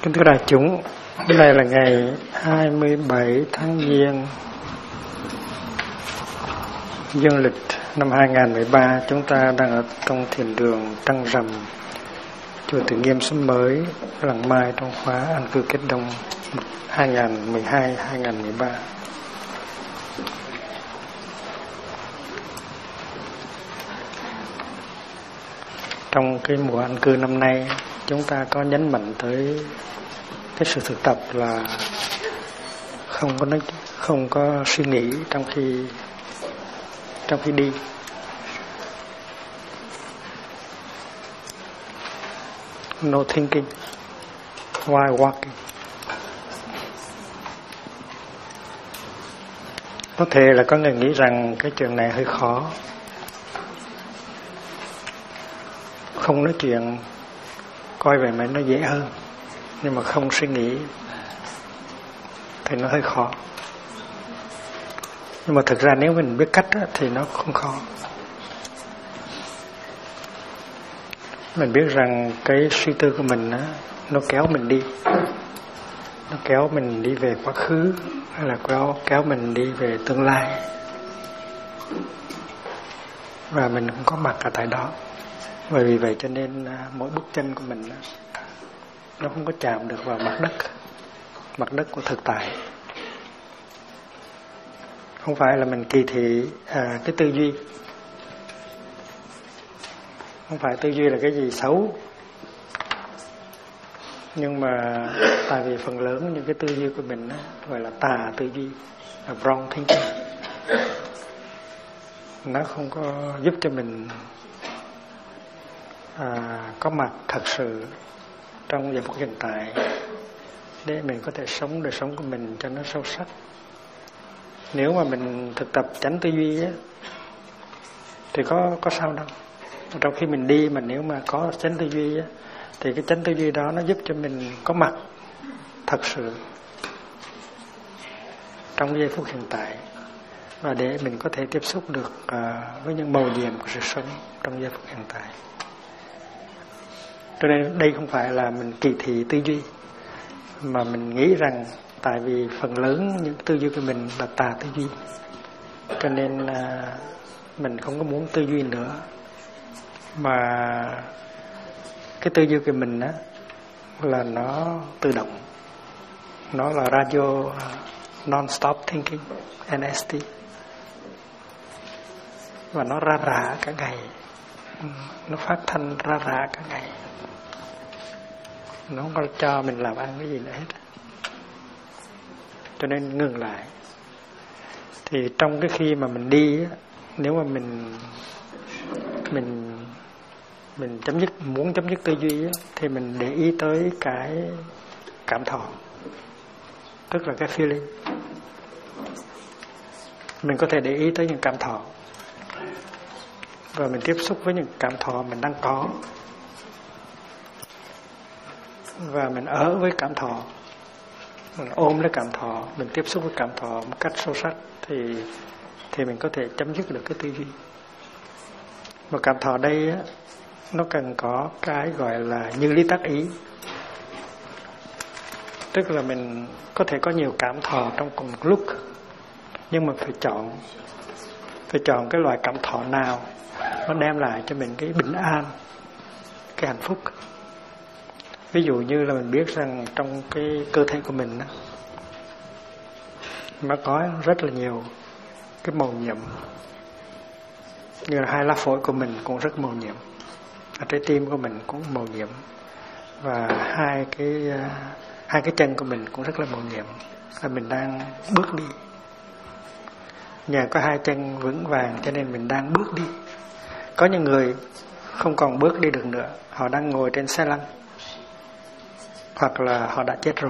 Kính thưa đại chúng, hôm nay là ngày 27 tháng Giêng dương lịch năm 2013. Chúng ta đang ở trong thiền đường Trăng Rằm, chùa Từ Nghiêm Xóm Mới, Làng Mai trong khóa An Cư Kết Đông 2012-2013. Trong cái mùa an cư năm nay, chúng ta có nhấn mạnh tới cái sự thực tập là không có suy nghĩ trong khi đi. No thinking while walking. Có thể là có người nghĩ rằng cái chuyện này hơi khó, không nói chuyện coi về mà nó dễ hơn, nhưng mà không suy nghĩ thì nó hơi khó. Nhưng mà thực ra nếu mình biết cách thì nó không khó. Mình biết rằng cái suy tư của mình nó kéo mình đi, nó kéo mình đi về quá khứ, hay là kéo mình đi về tương lai, và mình cũng có mặt ở tại đó. Và vì vậy cho nên mỗi bước chân của mình nó không có chạm được vào mặt đất của thực tại. Không phải là mình kỳ thị cái tư duy, không phải tư duy là cái gì xấu, nhưng mà tại vì phần lớn những cái tư duy của mình gọi là tà tư duy, là wrong thinking, nó không có giúp cho mình có mặt thật sự trong giây phút hiện tại để mình có thể sống đời sống của mình cho nó sâu sắc. Nếu mà mình thực tập tránh tư duy thì có sao đâu. Trong khi mình đi mà nếu mà có tránh tư duy thì cái tránh tư duy đó nó giúp cho mình có mặt thật sự trong giây phút hiện tại, và để mình có thể tiếp xúc được với những màu nhiệm của sự sống trong giây phút hiện tại. Cho nên đây không phải là mình kỳ thị tư duy, mà mình nghĩ rằng tại vì phần lớn những tư duy của mình là tà tư duy, cho nên mình không có muốn tư duy nữa, mà cái tư duy của mình là nó tự động, nó là radio non-stop thinking, NST, và nó ra rã cả ngày, nó phát thanh ra rã cả ngày, nó không có cho mình làm ăn cái gì nữa hết. Cho nên ngừng lại. Thì trong cái khi mà mình đi, nếu mà mình muốn chấm dứt tư duy thì mình để ý tới cái cảm thọ, tức là cái feeling. Mình có thể để ý tới những cảm thọ, và mình tiếp xúc với những cảm thọ mình đang có, và mình ở với cảm thọ, mình ôm lấy cảm thọ, mình tiếp xúc với cảm thọ một cách sâu sắc, thì mình có thể chấm dứt được cái tư duy. Mà cảm thọ đây nó cần có cái gọi là như lý tác ý, tức là mình có thể có nhiều cảm thọ trong cùng một lúc, nhưng mà phải chọn cái loại cảm thọ nào nó đem lại cho mình cái bình an, cái hạnh phúc. Ví dụ như là mình biết rằng trong cái cơ thể của mình nó có rất là nhiều cái màu nhiệm, như là hai lá phổi của mình cũng rất màu nhiệm, trái tim của mình cũng màu nhiệm, và hai cái chân của mình cũng rất là màu nhiệm, và mình đang bước đi. Nhờ có hai chân vững vàng cho nên mình đang bước đi. Có những người không còn bước đi được nữa, họ đang ngồi trên xe lăn, hoặc là họ đã chết rồi.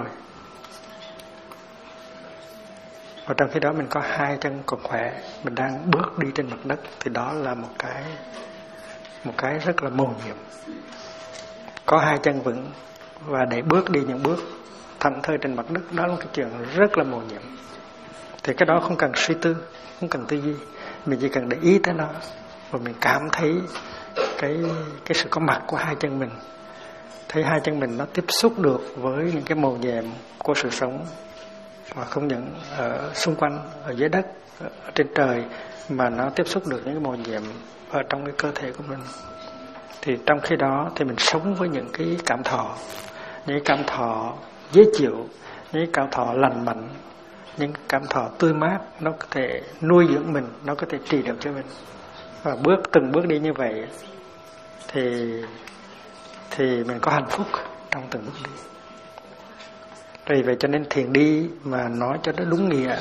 Và trong khi đó mình có hai chân còn khỏe, mình đang bước đi trên mặt đất, thì đó là một cái rất là mầu nhiệm. Có hai chân vững và để bước đi những bước thảnh thơi trên mặt đất, đó là một cái chuyện rất là mầu nhiệm. Thì cái đó không cần suy tư, không cần tư duy, mình chỉ cần để ý tới nó, và mình cảm thấy cái sự có mặt của hai chân mình, thấy hai chân mình nó tiếp xúc được với những cái màu nhiệm của sự sống, và không những ở xung quanh, ở dưới đất, ở trên trời, mà nó tiếp xúc được những cái màu nhiệm ở trong cái cơ thể của mình. Thì trong khi đó thì mình sống với những cái cảm thọ, những cảm thọ dễ chịu, những cảm thọ lành mạnh, những cảm thọ tươi mát, nó có thể nuôi dưỡng mình, nó có thể trị được cho mình. Và từng bước đi như vậy thì mình có hạnh phúc trong từng bước đi. Vì vậy cho nên thiền đi mà nói cho nó đúng nghĩa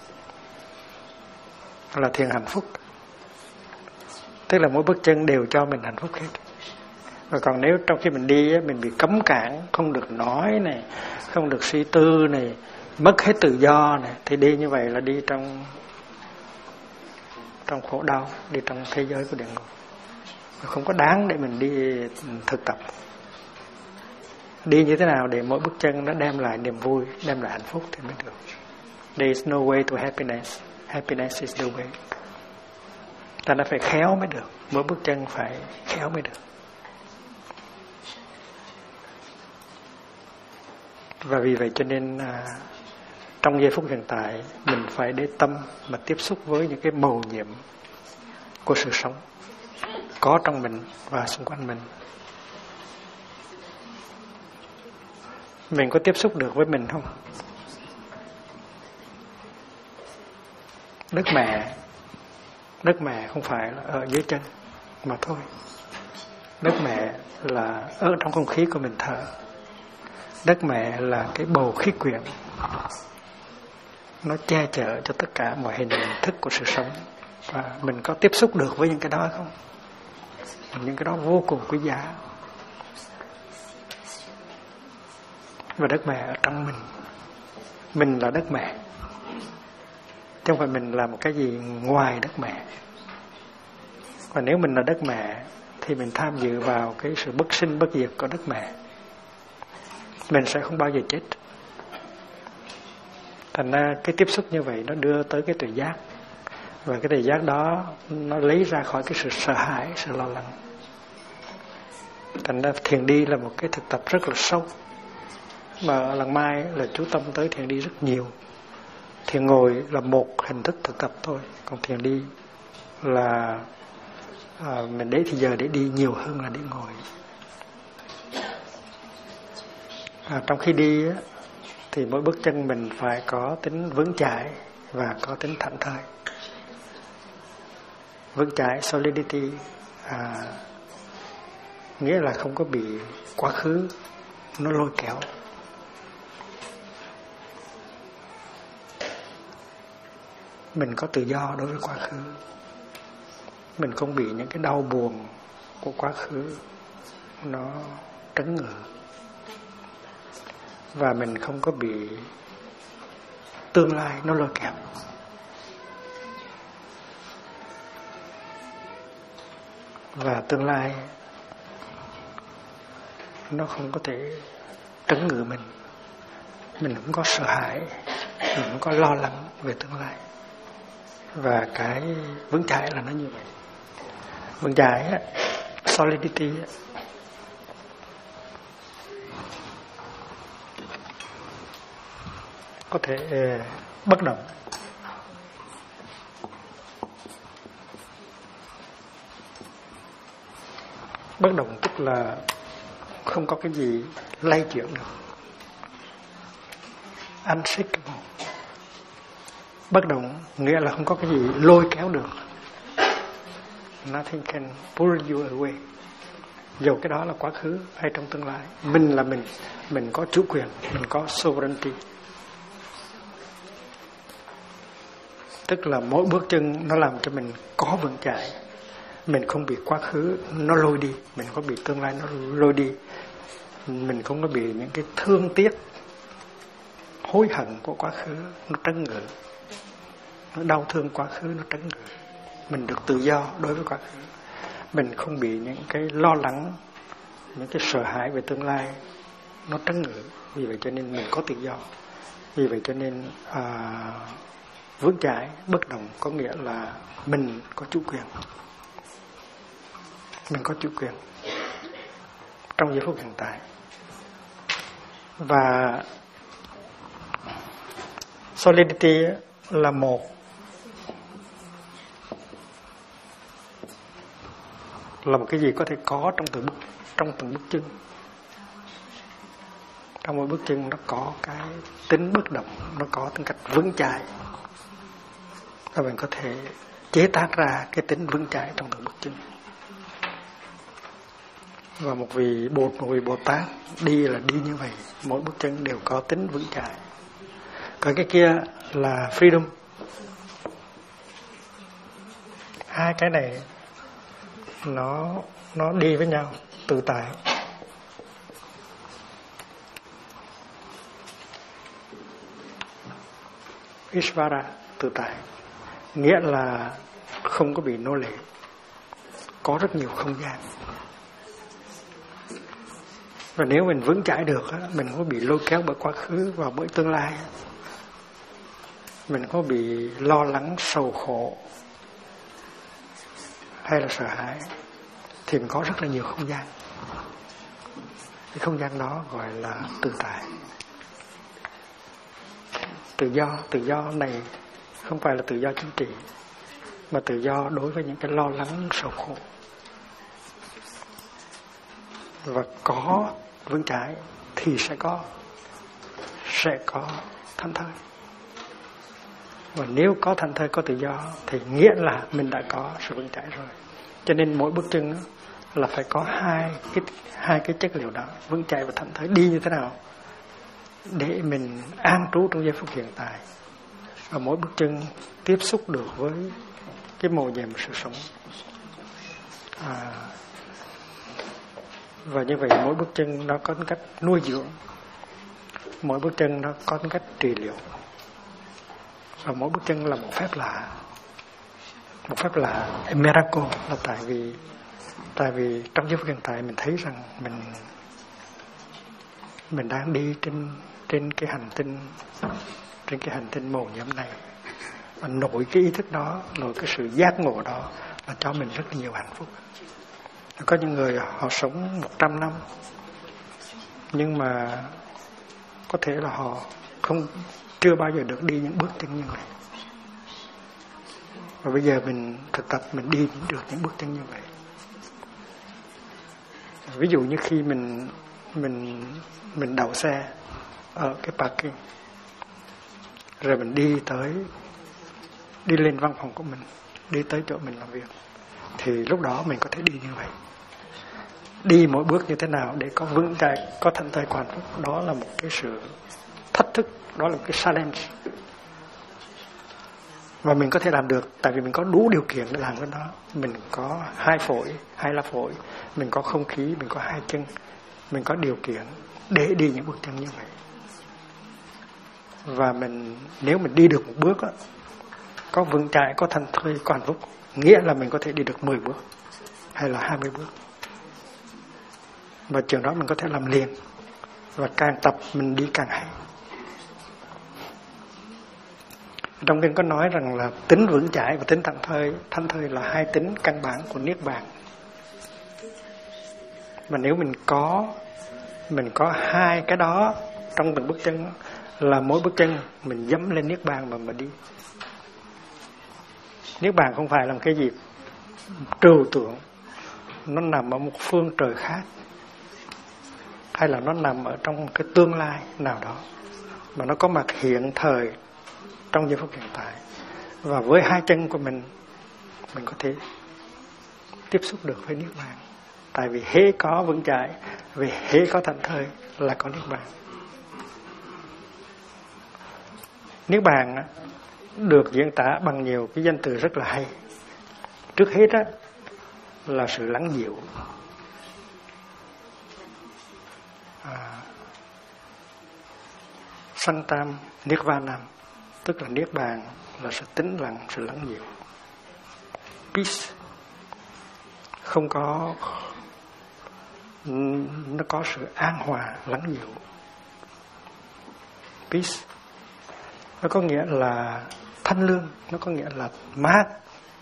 là thiền hạnh phúc. Tức là mỗi bước chân đều cho mình hạnh phúc hết. Và còn nếu trong khi mình đi mình bị cấm cản, không được nói này, không được suy tư này, mất hết tự do này, thì đi như vậy là đi trong khổ đau, đi trong thế giới của địa ngục. Không có đáng để mình đi thực tập. Đi như thế nào để mỗi bước chân nó đem lại niềm vui, đem lại hạnh phúc thì mới được. There is no way to happiness. Happiness is the way. Ta đã phải khéo mới được. Mỗi bước chân phải khéo mới được. Và vì vậy cho nên trong giây phút hiện tại mình phải để tâm mà tiếp xúc với những cái màu nhiệm của sự sống có trong mình và xung quanh mình. Mình có tiếp xúc được với mình không? Đất mẹ không phải là ở dưới chân mà thôi. Đất mẹ là ở trong không khí của mình thở. Đất mẹ là cái bầu khí quyển, nó che chở cho tất cả mọi hình thức của sự sống. Và mình có tiếp xúc được với những cái đó không? Những cái đó vô cùng quý giá. Và đất mẹ ở trong mình. Mình là đất mẹ, chứ không phải mình là một cái gì ngoài đất mẹ. Và nếu mình là đất mẹ thì mình tham dự vào cái sự bất sinh bất diệt của đất mẹ, mình sẽ không bao giờ chết. Thành ra cái tiếp xúc như vậy nó đưa tới cái tuệ giác. Và cái tuệ giác đó nó lấy ra khỏi cái sự sợ hãi, sự lo lắng. Thành ra thiền đi là một cái thực tập rất là sâu. Mà ở Làng Mai là chú tâm tới thiền đi rất nhiều. Thiền ngồi là một hình thức thực tập thôi. Còn thiền đi là mình để thì giờ để đi nhiều hơn là để ngồi. Trong khi đi thì mỗi bước chân mình phải có tính vững chãi và có tính thảnh thơi. Vững chãi, solidity, nghĩa là không có bị quá khứ nó lôi kéo. Mình có tự do đối với quá khứ. Mình không bị những cái đau buồn của quá khứ nó trấn ngự. Và mình không có bị tương lai nó lôi kéo. Và tương lai nó không có thể trấn ngự mình. Mình không có sợ hãi, mình không có lo lắng về tương lai. Và cái vững chãi là nó như vậy. Vững chãi, solidity, có thể bất động. Bất động tức là không có cái gì lay chuyển được. Unshakable. Bất động nghĩa là không có cái gì lôi kéo được. Nothing can pull you away. Dù cái đó là quá khứ hay trong tương lai. Mình là mình có chủ quyền, mình có sovereignty. Tức là mỗi bước chân nó làm cho mình có vững chãi. Mình không bị quá khứ nó lôi đi, mình không bị tương lai nó lôi đi. Mình không có bị những cái thương tiếc, hối hận của quá khứ nó trấn ngự. Nó đau thương quá khứ nó trấn ngự. Mình được tự do đối với quá khứ. Mình không bị những cái lo lắng, những cái sợ hãi về tương lai nó trấn ngự. Vì vậy cho nên mình có tự do. Vì vậy cho nên vững chãi, bất động có nghĩa là mình có chủ quyền. Mình có chủ quyền trong giây phút hiện tại. Và solidity là một cái gì có thể có trong từng bước chân. Trong mỗi bước chân nó có cái tính bất động, nó có tính cách vững chãi, và mình có thể chế tác ra cái tính vững chãi trong từng bước chân. Và một vị Bồ Tát đi là đi như vậy, mỗi bước chân đều có tính vững chãi. Còn cái kia là freedom. Hai cái này nó đi với nhau, tự tại. Ishvara, tự tại, nghĩa là không có bị nô lệ, có rất nhiều không gian. Và nếu mình vững chãi được, mình không có bị lôi kéo bởi quá khứ và bởi tương lai, mình không có bị lo lắng, sầu khổ hay là sợ hãi, thì mình có rất là nhiều không gian. Cái không gian đó gọi là tự tại. Tự do này không phải là tự do chính trị, mà tự do đối với những cái lo lắng, sầu khổ. Và có vững chãi thì sẽ có thảnh thơi. Và nếu có thảnh thơi, có tự do thì nghĩa là mình đã có sự vững chãi rồi. Cho nên mỗi bước chân là phải có hai cái chất liệu đó, vững chãi và thảnh thơi. Đi như thế nào để mình an trú trong giây phút hiện tại, và mỗi bước chân tiếp xúc được với cái mầu nhiệm sự sống. Và như vậy mỗi bước chân nó có cách nuôi dưỡng, mỗi bước chân nó có cách trị liệu, và mỗi bước chân là một phép lạ. Một phép lạ, a miracle, là tại vì trong giây phút hiện tại mình thấy rằng mình đang đi trên cái hành tinh mầu nhiệm này, và nội cái ý thức đó, nội cái sự giác ngộ đó là cho mình rất là nhiều hạnh phúc. Có những người họ sống 100 năm, nhưng mà có thể là họ chưa bao giờ được đi những bước chân như vậy. Và bây giờ mình thực tập, mình đi được những bước chân như vậy. Ví dụ như khi mình đậu xe ở cái parking, rồi mình đi lên văn phòng của mình, đi tới chỗ mình làm việc, thì lúc đó mình có thể đi như vậy. Đi mỗi bước như thế nào để có vững chãi, có thảnh thơi, hạnh phúc, đó là một cái sự thách thức, đó là một cái challenge. Và mình có thể làm được, tại vì mình có đủ điều kiện để làm cái đó. Mình có 2 phổi, 2 lá phổi, mình có không khí, mình có 2 chân, mình có điều kiện để đi những bước chân như vậy. Và nếu mình đi được một bước đó, có vững chãi, có thảnh thơi, có hạnh phúc, nghĩa là mình có thể đi được 10 bước hay là 20 bước. Và trường đó mình có thể làm liền, và càng tập mình đi càng hay. Trong kinh có nói rằng là tính vững chãi và tính thảnh thơi là 2 tính căn bản của niết bàn. Mà nếu mình có 2 cái đó trong từng bước chân, là mỗi bước chân mình dẫm lên niết bàn mà đi. Niết bàn không phải là một cái gì trừu tượng, nó nằm ở một phương trời khác, hay là nó nằm ở trong cái tương lai nào đó, mà nó có mặt hiện thời trong giây phút hiện tại. Và với 2 chân của mình có thể tiếp xúc được với niết bàn. Tại vì hễ có vững chãi, vì hễ có thảnh thơi là có niết bàn. Niết bàn được diễn tả bằng nhiều cái danh từ rất là hay. Trước hết là sự lắng dịu. Santam Nirvanam, tức là niết bàn là sự tĩnh lặng, sự lắng dịu. Peace, nó có sự an hòa, lắng dịu. Peace, nó có nghĩa là thanh lương, nó có nghĩa là mát.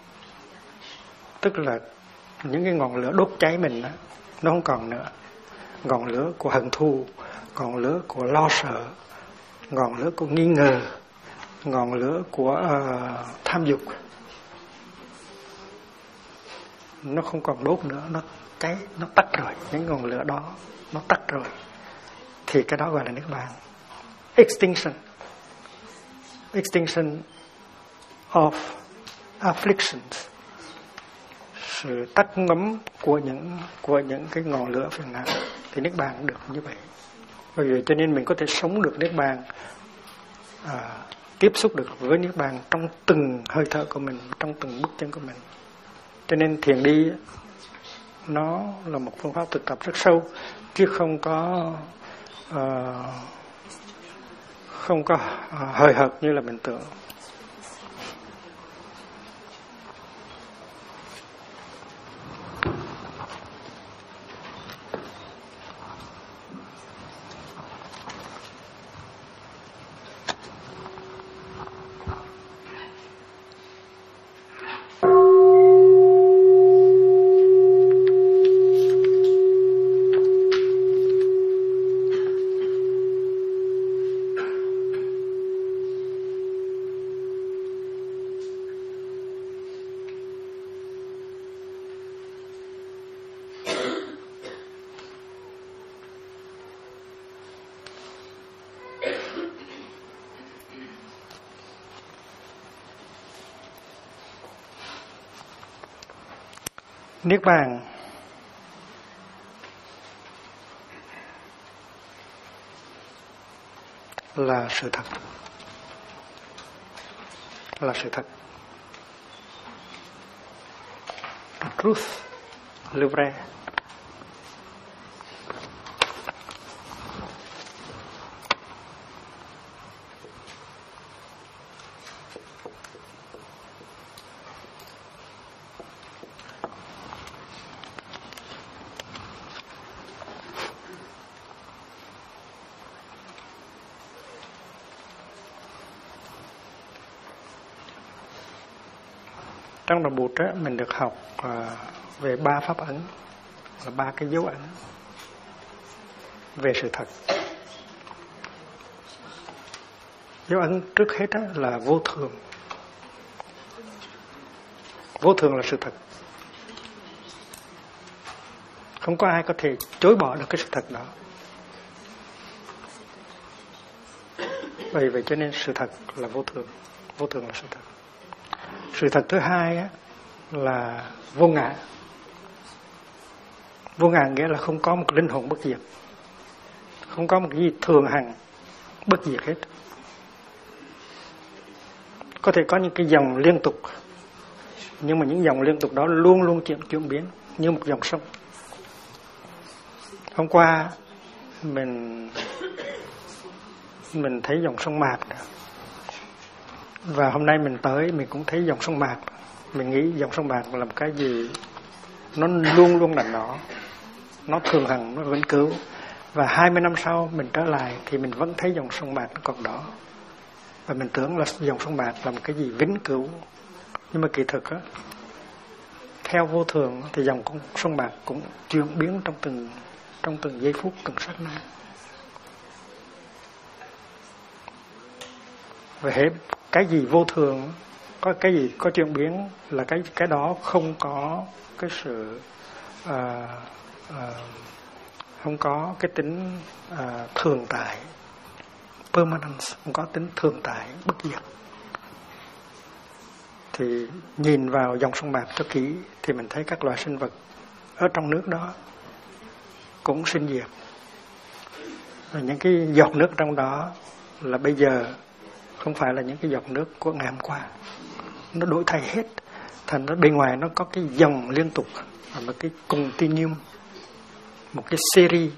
Tức là những cái ngọn lửa đốt cháy mình đó, nó không còn nữa. ngọn lửa của hận thù, ngọn lửa của lo sợ, ngọn lửa của nghi ngờ, ngọn lửa của tham dục. Nó không còn đốt nữa, nó tắt rồi, những ngọn lửa đó nó tắt rồi, thì cái đó gọi là niết bàn. Extinction of afflictions, sự tắt ngấm của những cái ngọn lửa phiền não, thì niết bàn được như vậy. Bởi vậy cho nên mình có thể sống được niết bàn, tiếp xúc được với niết bàn trong từng hơi thở của mình, trong từng bước chân của mình. Cho nên thiền đi nó là một phương pháp thực tập rất sâu, chứ không có hời hợt như là mình tưởng. Niết bàn là sự thật, là sự thật. Truth, le vrai. Trong Đạo Bụt á, mình được học về 3 pháp ấn, là 3 cái dấu ấn về sự thật. Dấu ấn trước hết á, là vô thường. Vô thường là sự thật. Không có ai có thể chối bỏ được cái sự thật đó. Bởi vậy cho nên sự thật là vô thường. Vô thường là sự thật. Sự thật thứ hai á, là vô ngã. Vô ngã nghĩa là không có một linh hồn bất diệt, không có một cái gì thường hằng bất diệt hết. Có thể có những cái dòng liên tục, nhưng mà những dòng liên tục đó luôn luôn chuyển biến như một dòng sông. Hôm qua mình thấy dòng sông Mạc, và hôm nay mình tới mình cũng thấy dòng sông Mạc. Mình nghĩ dòng sông Mạc là một cái gì nó luôn luôn là nó thường hằng, nó vĩnh cửu. Và 20 năm sau mình trở lại thì mình vẫn thấy dòng sông Mạc nó còn đó, và mình tưởng là dòng sông Mạc là một cái gì vĩnh cửu. Nhưng mà kỳ thực á, theo vô thường thì dòng sông Mạc cũng chuyển biến trong từng giây phút, từng sát na. Và hết cái gì vô thường, có cái gì có chuyển biến là cái đó không có cái sự không có cái tính thường tại, permanence, không có tính thường tại, bất diệt. Thì nhìn vào dòng sông Mạc cho kỹ thì mình thấy các loài sinh vật ở trong nước đó cũng sinh diệt. Và những cái giọt nước trong đó là bây giờ không phải là những cái giọt nước của ngày hôm qua, nó đổi thay hết. Thành ra bên ngoài nó có cái dòng liên tục, một cái continuum, một cái series.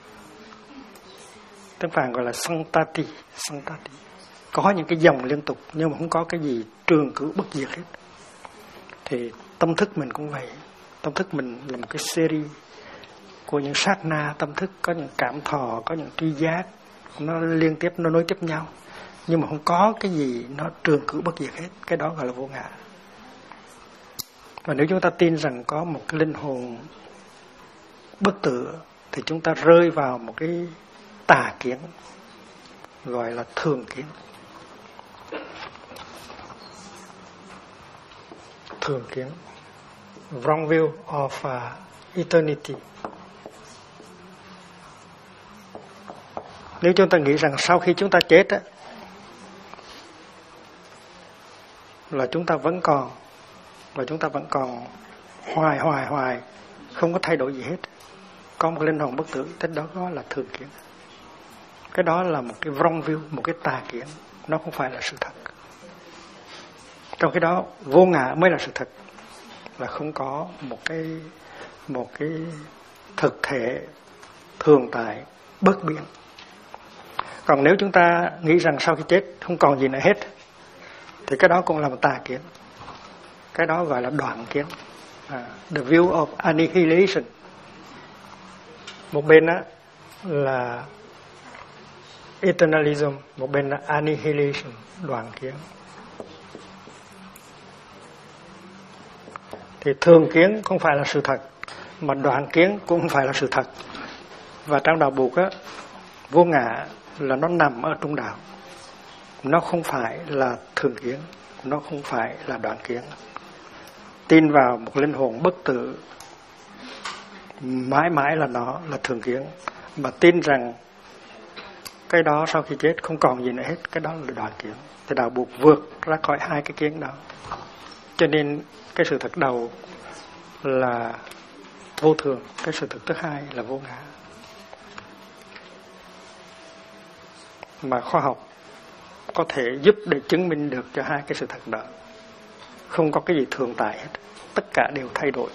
Tiếng Phạn gọi là santati. Có những cái dòng liên tục nhưng mà không có cái gì trường cửu bất diệt hết. Thì tâm thức mình cũng vậy. Tâm thức mình là một cái series của những sát na tâm thức, có những cảm thọ, có những tri giác, nó liên tiếp, nó nối tiếp nhau, nhưng mà không có cái gì nó trường cửu bất diệt hết. Cái đó gọi là vô ngã. Và nếu chúng ta tin rằng có một cái linh hồn bất tử thì chúng ta rơi vào một cái tà kiến gọi là thường kiến. Thường kiến, wrong view of eternity. Nếu chúng ta nghĩ rằng sau khi chúng ta chết á, là chúng ta vẫn còn, và chúng ta vẫn còn hoài, không có thay đổi gì hết, có một linh hồn bất tử, thế đó là thường kiến. Cái đó là một cái wrong view, một cái tà kiến, nó không phải là sự thật. Trong cái đó vô ngã mới là sự thật, là không có một cái thực thể thường tại bất biến. Còn nếu chúng ta nghĩ rằng sau khi chết không còn gì nữa hết, thì cái đó cũng là một tà kiến. Cái đó gọi là đoạn kiến, the view of annihilation. Một bên đó là eternalism, một bên là annihilation, đoạn kiến. Thì thường kiến không phải là sự thật, mà đoạn kiến cũng không phải là sự thật. Và trong đạo Bụt á, vô ngã là nó nằm ở trung đạo. Nó không phải là thường kiến, nó không phải là đoạn kiến. Tin vào một linh hồn bất tử mãi mãi là nó là thường kiến, mà tin rằng cái đó sau khi chết không còn gì nữa hết, cái đó là đoạn kiến. Thì đạo Bụt vượt ra khỏi hai cái kiến đó. Cho nên cái sự thật đầu là vô thường, cái sự thật thứ hai là vô ngã. Mà khoa học có thể giúp để chứng minh được cho hai cái sự thật đó. Không có cái gì thường tại hết, tất cả đều thay đổi.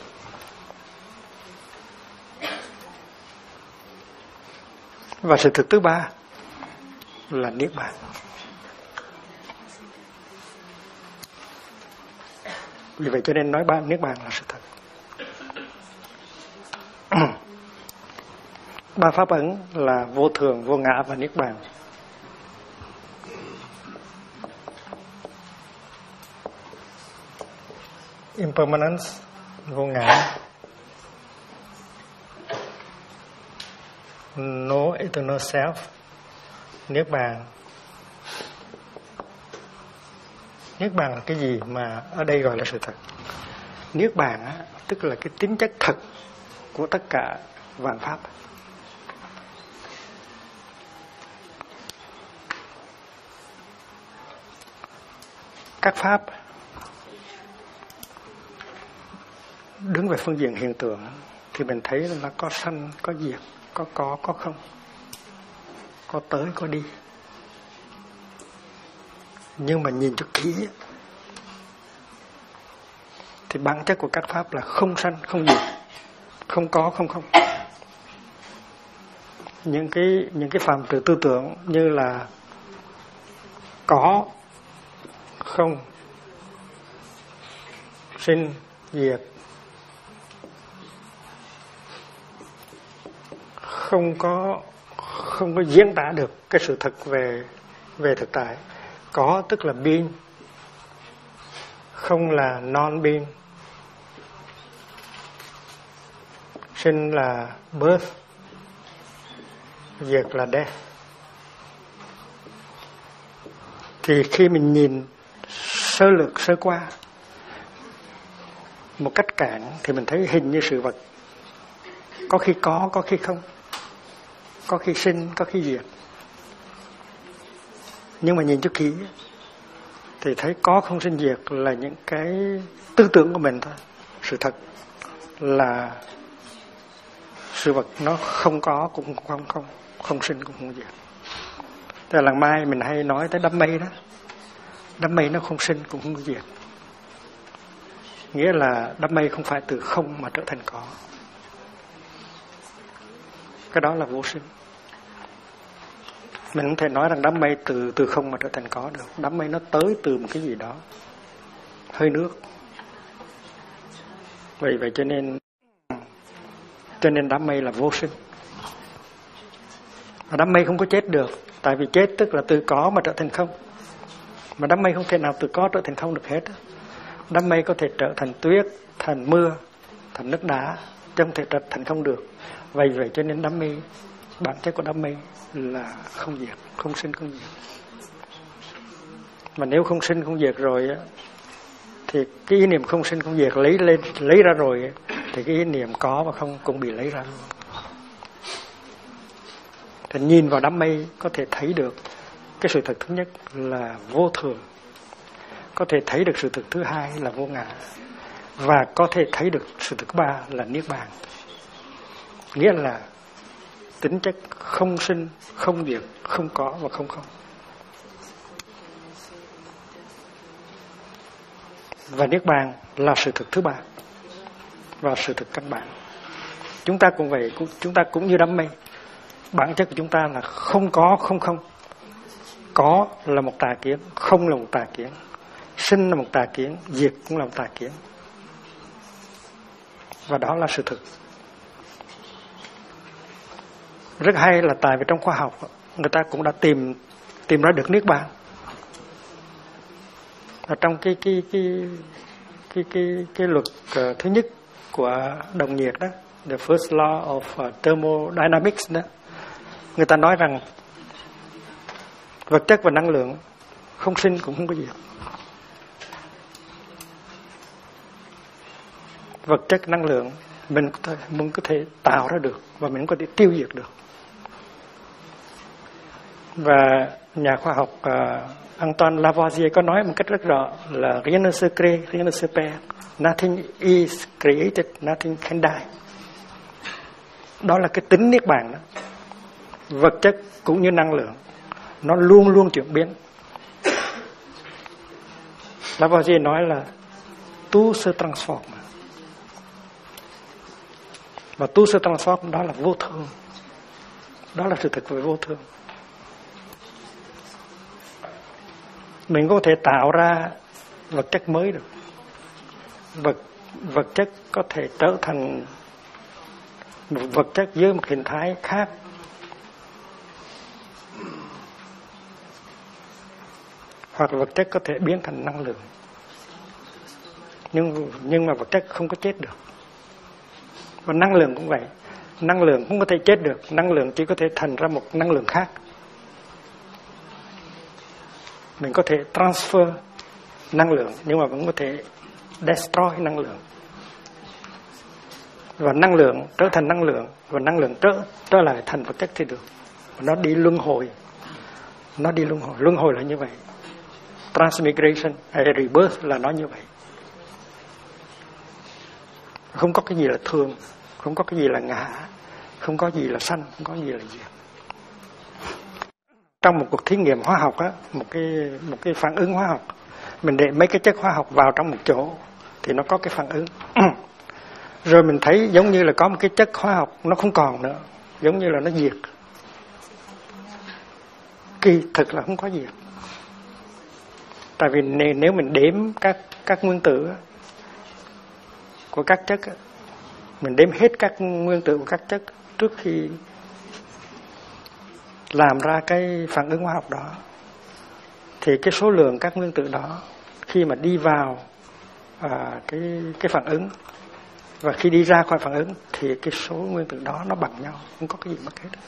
Và sự thực thứ ba là niết bàn. Vì vậy cho nên nói niết bàn là sự thật. Ba pháp ấn là vô thường, vô ngã và niết bàn. Impermanence, vô ngã. No eternal self, niết bàn. Niết bàn là cái gì mà ở đây gọi là sự thật? Niết bàn á, tức là cái tính chất thật của tất cả vạn pháp. Các pháp đứng về phương diện hiện tượng thì mình thấy là nó có sanh, có diệt, có không, có tới, có đi. Nhưng mà nhìn cho kỹ thì bản chất của các pháp là không sanh, không diệt, không có, không không. Những cái phạm trù tư tưởng như là có, không, sinh, diệt, không có diễn tả được cái sự thật về thực tại. Có tức là being, không là non-being, sinh là birth, diệt là death. Thì khi mình nhìn sơ lược sơ qua một cách cạn thì mình thấy hình như sự vật có khi có khi không, có khi sinh, có khi diệt. Nhưng mà nhìn cho kỹ thì thấy có không sinh diệt là những cái tư tưởng của mình thôi. Sự thật là sự vật nó không có cũng không sinh cũng không diệt. Thế là lần mai mình hay nói tới đám mây đó. Đám mây nó không sinh cũng không diệt. Nghĩa là đám mây không phải từ không mà trở thành có. Cái đó là vô sinh. Mình không thể nói rằng đám mây từ không mà trở thành có được. Đám mây nó tới từ một cái gì đó, hơi nước. Vậy cho nên đám mây là vô sinh. Và đám mây không có chết được, tại vì chết tức là từ có mà trở thành không. Mà đám mây không thể nào từ có trở thành không được hết. Đám mây có thể trở thành tuyết, thành mưa, thành nước đá, chứ không thể trở thành không được. Vậy cho nên đam mê, bản chất của đam mê là không diệt, không sinh không diệt. Mà nếu không sinh không diệt rồi á, thì cái ý niệm không sinh không diệt lấy ra rồi thì cái ý niệm có và không cũng bị lấy ra luôn. Thì nhìn vào đám mây có thể thấy được cái sự thật thứ nhất là vô thường, có thể thấy được sự thật thứ hai là vô ngã, và có thể thấy được sự thật thứ ba là niết bàn. Nghĩa là tính chất không sinh, không diệt, không có và không không. Và niết bàn là sự thực thứ ba và sự thực căn bản. Chúng ta cũng vậy, chúng ta cũng như đám mây. Bản chất của chúng ta là không có, không không. Có là một tà kiến, không là một tà kiến. Sinh là một tà kiến, diệt cũng là một tà kiến. Và đó là sự thực. Rất hay là tại vì trong khoa học người ta cũng đã tìm ra được niết bàn. Ở trong cái luật thứ nhất của đồng nhiệt đó, the first law of thermodynamics đó, người ta nói rằng vật chất và năng lượng không sinh cũng không có diệt. Vật chất năng lượng mình có thể tạo ra được và mình có thể tiêu diệt được. Và nhà khoa học Antoine Lavoisier có nói một cách rất rõ là rien ne se crée, rien ne se perd, nothing is created, nothing can die. Đó là cái tính niết bàn đó. Vật chất cũng như năng lượng, nó luôn luôn chuyển biến. Lavoisier nói là tout se transforme. Và tout se transforme đó là vô thường. Đó là sự thực về vô thường. Mình có thể tạo ra vật chất mới được. Vật chất có thể trở thành một vật chất với một hình thái khác. Hoặc vật chất có thể biến thành năng lượng. Nhưng mà vật chất không có chết được. Và năng lượng cũng vậy. Năng lượng không có thể chết được. Năng lượng chỉ có thể thành ra một năng lượng khác. Mình có thể transfer năng lượng, nhưng mà vẫn có thể destroy năng lượng. Và năng lượng trở thành năng lượng, và năng lượng trở lại thành vật chất thì được. Và nó đi luân hồi. Nó đi luân hồi. Luân hồi là như vậy. Transmigration hay rebirth là nó như vậy. Không có cái gì là thường, không có cái gì là ngã, không có gì là sanh, không có gì là diệt. Trong một cuộc thí nghiệm hóa học á, một cái phản ứng hóa học, mình để mấy cái chất hóa học vào trong một chỗ thì nó có cái phản ứng. Rồi mình thấy giống như là có một cái chất hóa học nó không còn nữa, giống như là nó diệt. Kỳ thực là không có diệt. Tại vì nếu mình đếm các nguyên tử của các chất, mình đếm hết các nguyên tử của các chất trước khi làm ra cái phản ứng hóa học đó, thì cái số lượng các nguyên tử đó khi mà đi vào cái phản ứng và khi đi ra khỏi phản ứng thì cái số nguyên tử đó nó bằng nhau, không có cái gì mất hết.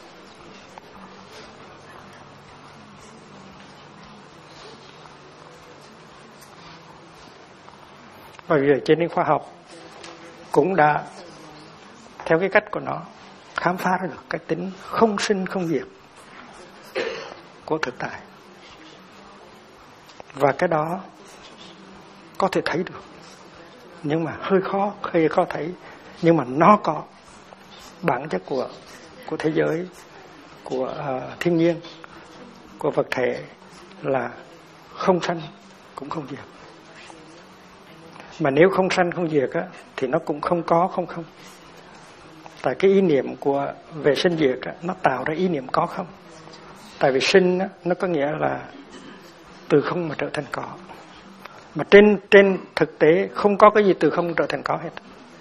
Và bây giờ trên nền khoa học cũng đã theo cái cách của nó khám phá ra được cái tính không sinh không diệt của thực tại. Và cái đó có thể thấy được, nhưng mà hơi khó thấy, nhưng mà nó có bản chất của thế giới, của thiên nhiên, của vật thể là không sanh cũng không diệt. Mà nếu không sanh không diệt á, thì nó cũng không có không không. Tại cái ý niệm về sinh diệt á, nó tạo ra ý niệm có không. Tại vì sinh á, nó có nghĩa là từ không mà trở thành có. Mà trên thực tế không có cái gì từ không trở thành có hết.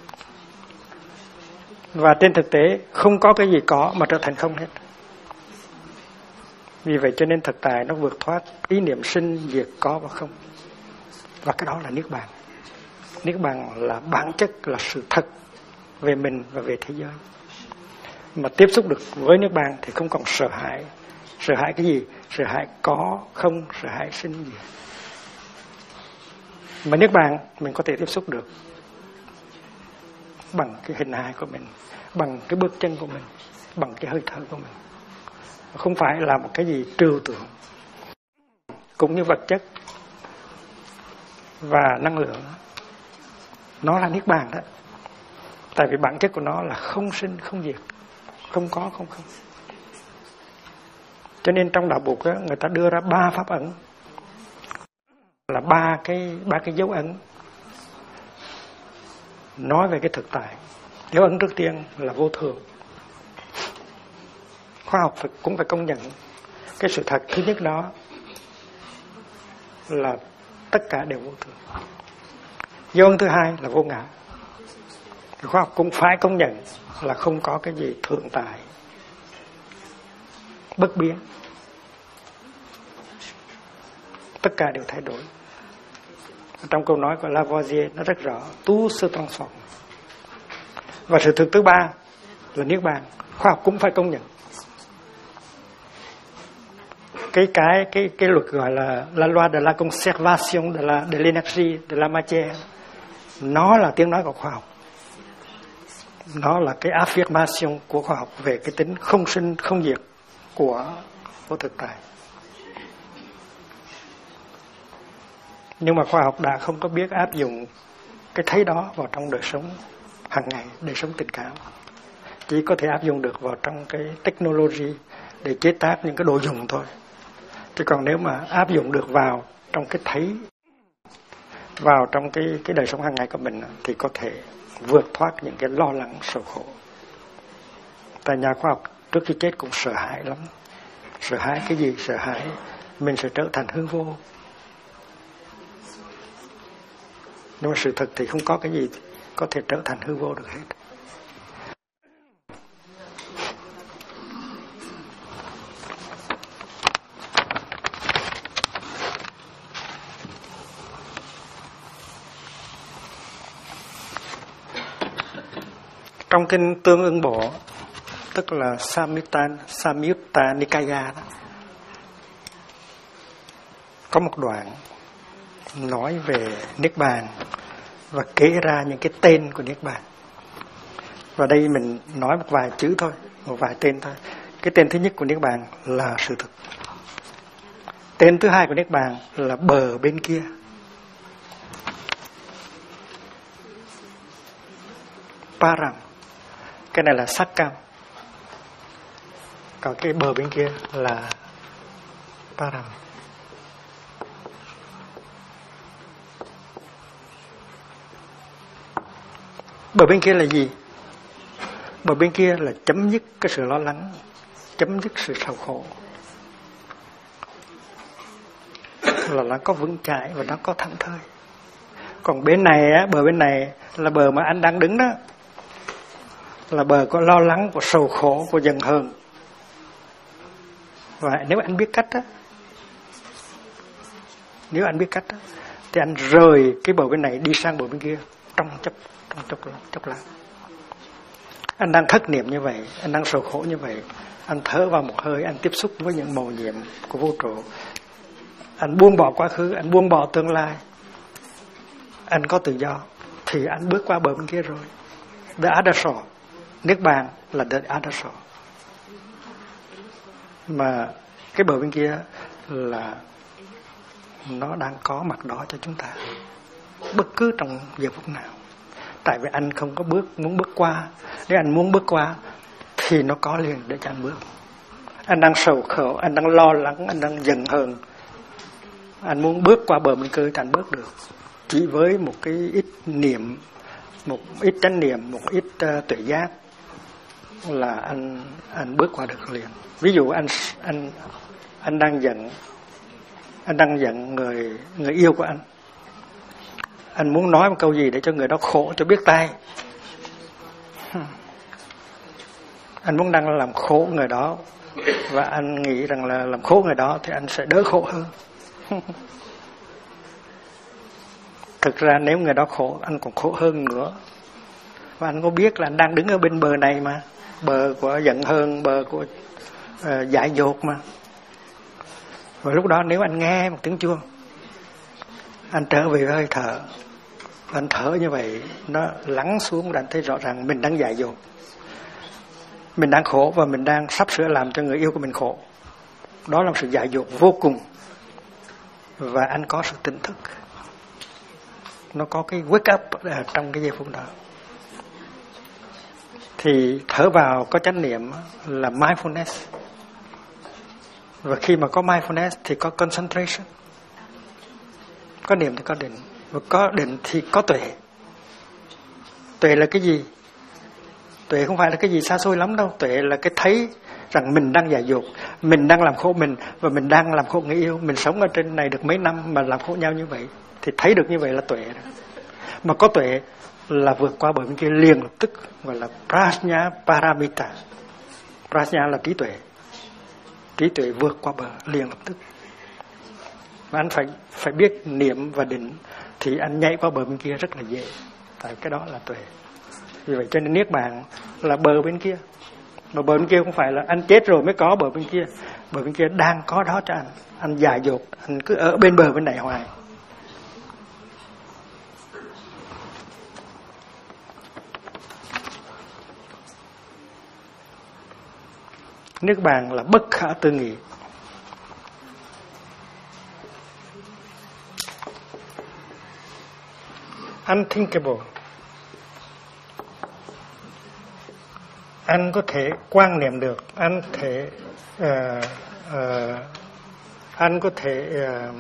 Và trên thực tế không có cái gì có mà trở thành không hết. Vì vậy cho nên thực tại nó vượt thoát ý niệm sinh diệt có và không. Và cái đó là niết bàn. Niết bàn là bản chất, là sự thật về mình và về thế giới. mà tiếp xúc được với Niết Bàn thì không còn sợ hãi. Sợ hãi cái gì? Sợ hãi có không, sợ hãi sinh diệt. Mà Niết Bàn mình có thể tiếp xúc được bằng cái hình hài của mình, bằng cái bước chân của mình, bằng cái hơi thở của mình. Không phải là một cái gì trừu tượng. Cũng như vật chất và năng lượng, nó là Niết Bàn đó. Tại vì bản chất của nó là không sinh không diệt, không có không không. Cho nên trong đạo Phật đó, người ta đưa ra 3 pháp ấn, là ba cái dấu ấn nói về cái thực tại. Dấu ấn trước tiên là vô thường. Khoa học cũng phải công nhận cái sự thật thứ nhất đó là tất cả đều vô thường. Dấu ấn thứ hai là vô ngã. Thì khoa học cũng phải công nhận là không có cái gì thường tại, bất biến. Tất cả đều thay đổi. Trong câu nói của Lavoisier nó rất rõ, tout se transforme. Và sự thực thứ ba là Niết Bàn. Khoa học cũng phải công nhận. Cái luật gọi là la loi de la conservation de l'énergie de la matière, nó là tiếng nói của khoa học. Nó là cái affirmation của khoa học về cái tính không sinh không diệt của thực tại. Nhưng mà khoa học đã không có biết áp dụng cái thấy đó vào trong đời sống hàng ngày, đời sống tình cảm. Chỉ có thể áp dụng được vào trong cái technology để chế tác những cái đồ dùng thôi. Chứ còn nếu mà áp dụng được vào trong cái thấy, vào trong cái đời sống hàng ngày của mình thì có thể vượt thoát những cái lo lắng sầu khổ. Tại nhà khoa học trước khi chết cũng sợ hãi lắm. Sợ hãi cái gì? Sợ hãi mình sẽ trở thành hư vô. Nhưng mà sự thật thì không có cái gì có thể trở thành hư vô được hết. Trong kinh Tương Ưng Bộ, tức là Samyutta Nikaya đó, có một đoạn nói về Niết Bàn và kể ra những cái tên của Niết Bàn. Và đây mình nói một vài chữ thôi, một vài tên thôi. Cái tên thứ nhất của Niết Bàn là sự thực. Tên thứ hai của Niết Bàn là bờ bên kia. Param. Cái này là Sakkam. Còn cái bờ bên kia là Param. Bờ bên kia là gì? Bờ bên kia là chấm dứt cái sự lo lắng, chấm dứt sự sầu khổ. Là nó có vững chãi và nó có thảnh thơi. Còn bên này á, bờ bên này là bờ mà anh đang đứng đó. Là bờ có lo lắng, của sầu khổ, của giận hờn. Và nếu anh biết cách á, thì anh rời cái bờ bên này đi sang bờ bên kia trong chốc lát. Anh đang thất niệm như vậy, anh đang sầu khổ như vậy, anh thở vào một hơi, anh tiếp xúc với những màu nhiệm của vũ trụ. Anh buông bỏ quá khứ, anh buông bỏ tương lai, anh có tự do, thì anh bước qua bờ bên kia rồi. The other shore. Niết Bàn là the other shore. Mà cái bờ bên kia là nó đang có mặt đó cho chúng ta bất cứ trong giờ phút nào. Tại vì anh không có muốn bước qua. Nếu anh muốn bước qua thì nó có liền để cho anh bước. Anh đang sầu khổ, anh đang lo lắng, anh đang giận hờn, anh muốn bước qua bờ bên kia thì anh bước được. Chỉ với một cái ít niệm, một ít chánh niệm, một ít tuệ giác là anh bước qua được liền. Ví dụ anh đang giận người yêu của anh. Anh muốn nói một câu gì để cho người đó khổ cho biết tay. Anh muốn đang làm khổ người đó, và anh nghĩ rằng là làm khổ người đó thì anh sẽ đỡ khổ hơn. Thực ra nếu người đó khổ, anh còn khổ hơn nữa. Và anh có biết là anh đang đứng ở bên bờ này mà, bờ của giận hờn, bờ của dại dột mà. Và lúc đó nếu anh nghe một tiếng chuông, anh trở về với hơi thở, anh thở như vậy nó lắng xuống, anh thấy rõ ràng mình đang dại dột, mình đang khổ và mình đang sắp sửa làm cho người yêu của mình khổ. Đó là một sự dại dột vô cùng. Và anh có sự tỉnh thức, nó có cái wake up trong cái giây phút đó. Thì thở vào có chánh niệm là mindfulness. Và khi mà có mindfulness thì có concentration. Có niệm thì có định. Và có định thì có tuệ. Tuệ là cái gì? Tuệ không phải là cái gì xa xôi lắm đâu. Tuệ là cái thấy rằng mình đang dại dột, mình đang làm khổ mình và mình đang làm khổ người yêu. Mình sống ở trên này được mấy năm mà làm khổ nhau như vậy, thì thấy được như vậy là tuệ. Mà có tuệ là vượt qua bờ bên kia liền lập tức, gọi là prajna paramita. Prajna là trí tuệ. Trí tuệ vượt qua bờ liền lập tức. Và anh phải biết niệm và định thì anh nhảy qua bờ bên kia rất là dễ. Tại cái đó là tuệ. Vì vậy cho nên niết bàn là bờ bên kia. Mà bờ bên kia không phải là anh chết rồi mới có bờ bên kia. Bờ bên kia đang có đó cho anh. Anh dại dột, anh cứ ở bên bờ bên này hoài. Niết bàn là bất khả tư nghị. Unthinkable. Anh có thể quan niệm được, anh có thể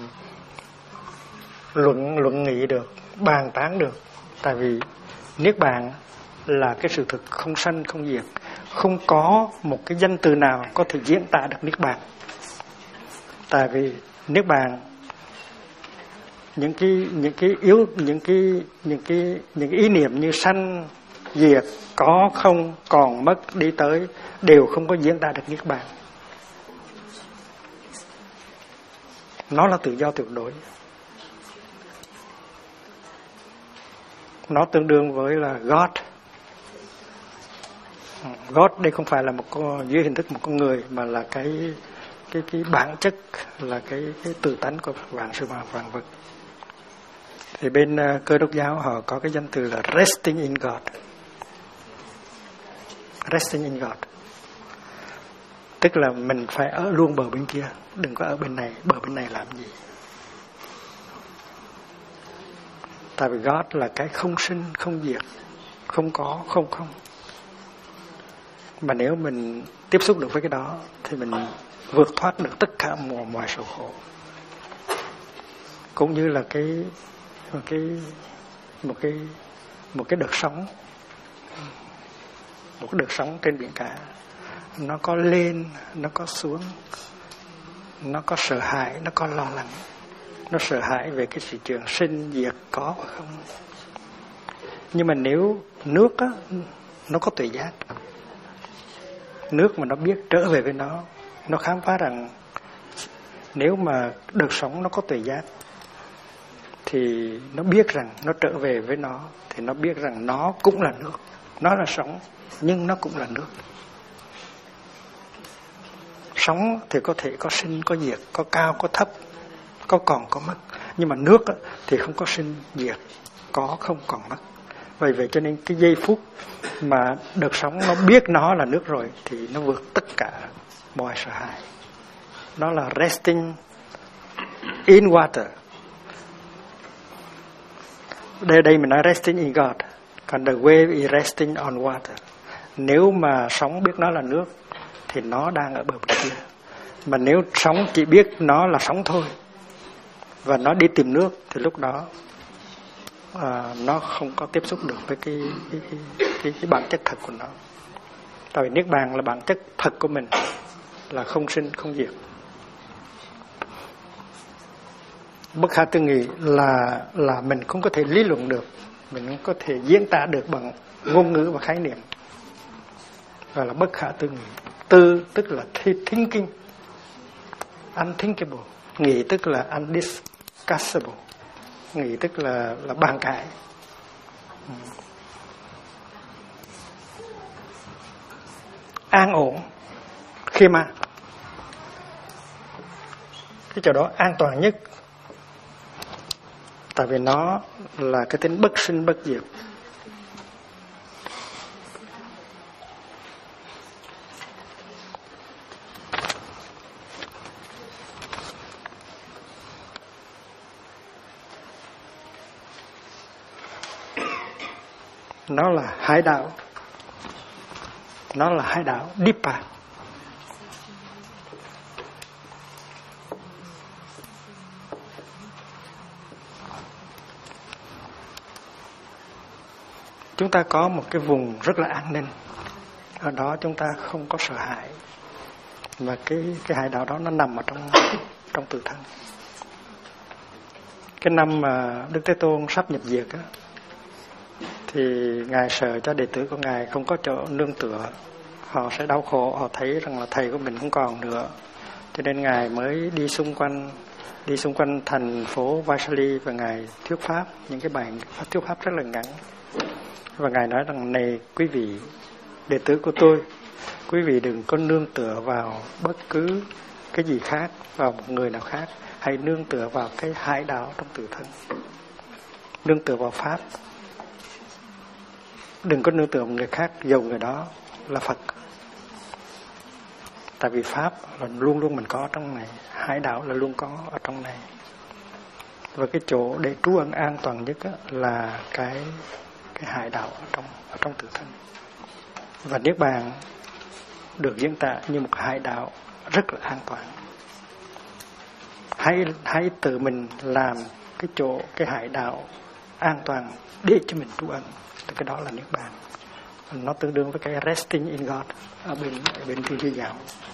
luận nghị được, bàn tán được. Tại vì niết bàn là cái sự thực không sanh không diệt. Không có một cái danh từ nào có thể diễn tả được niết bàn. Tại vì niết bàn, những ý niệm như sanh diệt, có không, còn mất, đi tới đều không có diễn tả được niết bàn. Nó là tự do tuyệt đối. Nó tương đương với là God. God đây không phải là một con dưới hình thức một con người, mà là cái bản chất, là cái tự tánh của vạn sự vạn vật. Thì bên Cơ đốc giáo họ có cái danh từ là resting in God. Resting in God. Tức là mình phải ở luôn bờ bên kia, đừng có ở bên này, bờ bên này làm gì. Tại vì God là cái không sinh, không diệt, không có, không. Mà nếu mình tiếp xúc được với cái đó thì mình vượt thoát được tất cả mọi sầu khổ. Cũng như là một cái đợt sóng, một cái đợt sóng trên biển cả, nó có lên, nó có xuống, nó có sợ hãi, nó có lo lắng. Nó sợ hãi về cái sự trường sinh diệt có và không. Nhưng mà nếu nước á, nó có tuệ giác, nước mà nó biết trở về với nó khám phá rằng nếu mà đợt sóng nó có tuệ giác thì nó biết rằng nó trở về với nó, thì nó biết rằng nó cũng là nước, nó là sóng nhưng nó cũng là nước. Sóng thì có thể có sinh có diệt, có cao có thấp, có còn có mất, nhưng mà nước thì không có sinh diệt, có không còn mất. Vậy cho nên cái giây phút mà đợt sóng nó biết nó là nước rồi thì nó vượt tất cả mọi sợ hãi. Nó là resting in water. Đây mình nói resting in God, còn the wave is resting on water. Nếu mà sóng biết nó là nước thì nó đang ở bờ bên kia. Mà nếu sóng chỉ biết nó là sóng thôi và nó đi tìm nước thì lúc đó nó không có tiếp xúc được với cái bản chất thật của nó. Tại vì niết bàn là bản chất thật của mình, là không sinh không diệt. Bất khả tư nghị là mình không có thể lý luận được, mình không có thể diễn tả được bằng ngôn ngữ và khái niệm. Gọi là bất khả tư nghị. Tư tức là thinking, unthinkable. Nghị tức là undiscussable. Nghị tức là bàn cãi. an ổn, khiêm an. Cái chỗ đó an toàn nhất, tại vì nó là cái tính bất sinh bất diệt. Nó là hải đảo. Nó là hải đảo Nibbana. Chúng ta có một cái vùng rất là an ninh. Ở đó chúng ta không có sợ hãi. Và cái hải đảo đó nó nằm ở trong tự thân. Cái năm mà Đức Thế Tôn sắp nhập diệt á, thì Ngài sợ cho đệ tử của Ngài không có chỗ nương tựa. Họ sẽ đau khổ, họ thấy rằng là thầy của mình không còn nữa. Cho nên Ngài mới đi xung quanh thành phố Vaisali và Ngài thuyết pháp, những cái bài thuyết pháp rất là ngắn. Và Ngài nói rằng: này quý vị đệ tử của tôi, quý vị đừng có nương tựa vào bất cứ cái gì khác, vào một người nào khác. Hãy nương tựa vào cái hải đảo trong tự thân, nương tựa vào Pháp. Đừng có nương tựa vào người khác, dầu người đó là Phật. Tại vì Pháp là luôn luôn mình có ở trong này, hải đảo là luôn có ở trong này. Và cái chỗ để trú ẩn an toàn nhất là cái hải đảo ở trong tự thân. Và Niết Bàn được diễn tả như một hải đảo rất là an toàn. Hãy tự mình làm cái hải đảo an toàn để cho mình trú ẩn. Cái đó là Niết Bàn. Nó tương đương với cái resting in God ở bên Thiên Chúa giáo.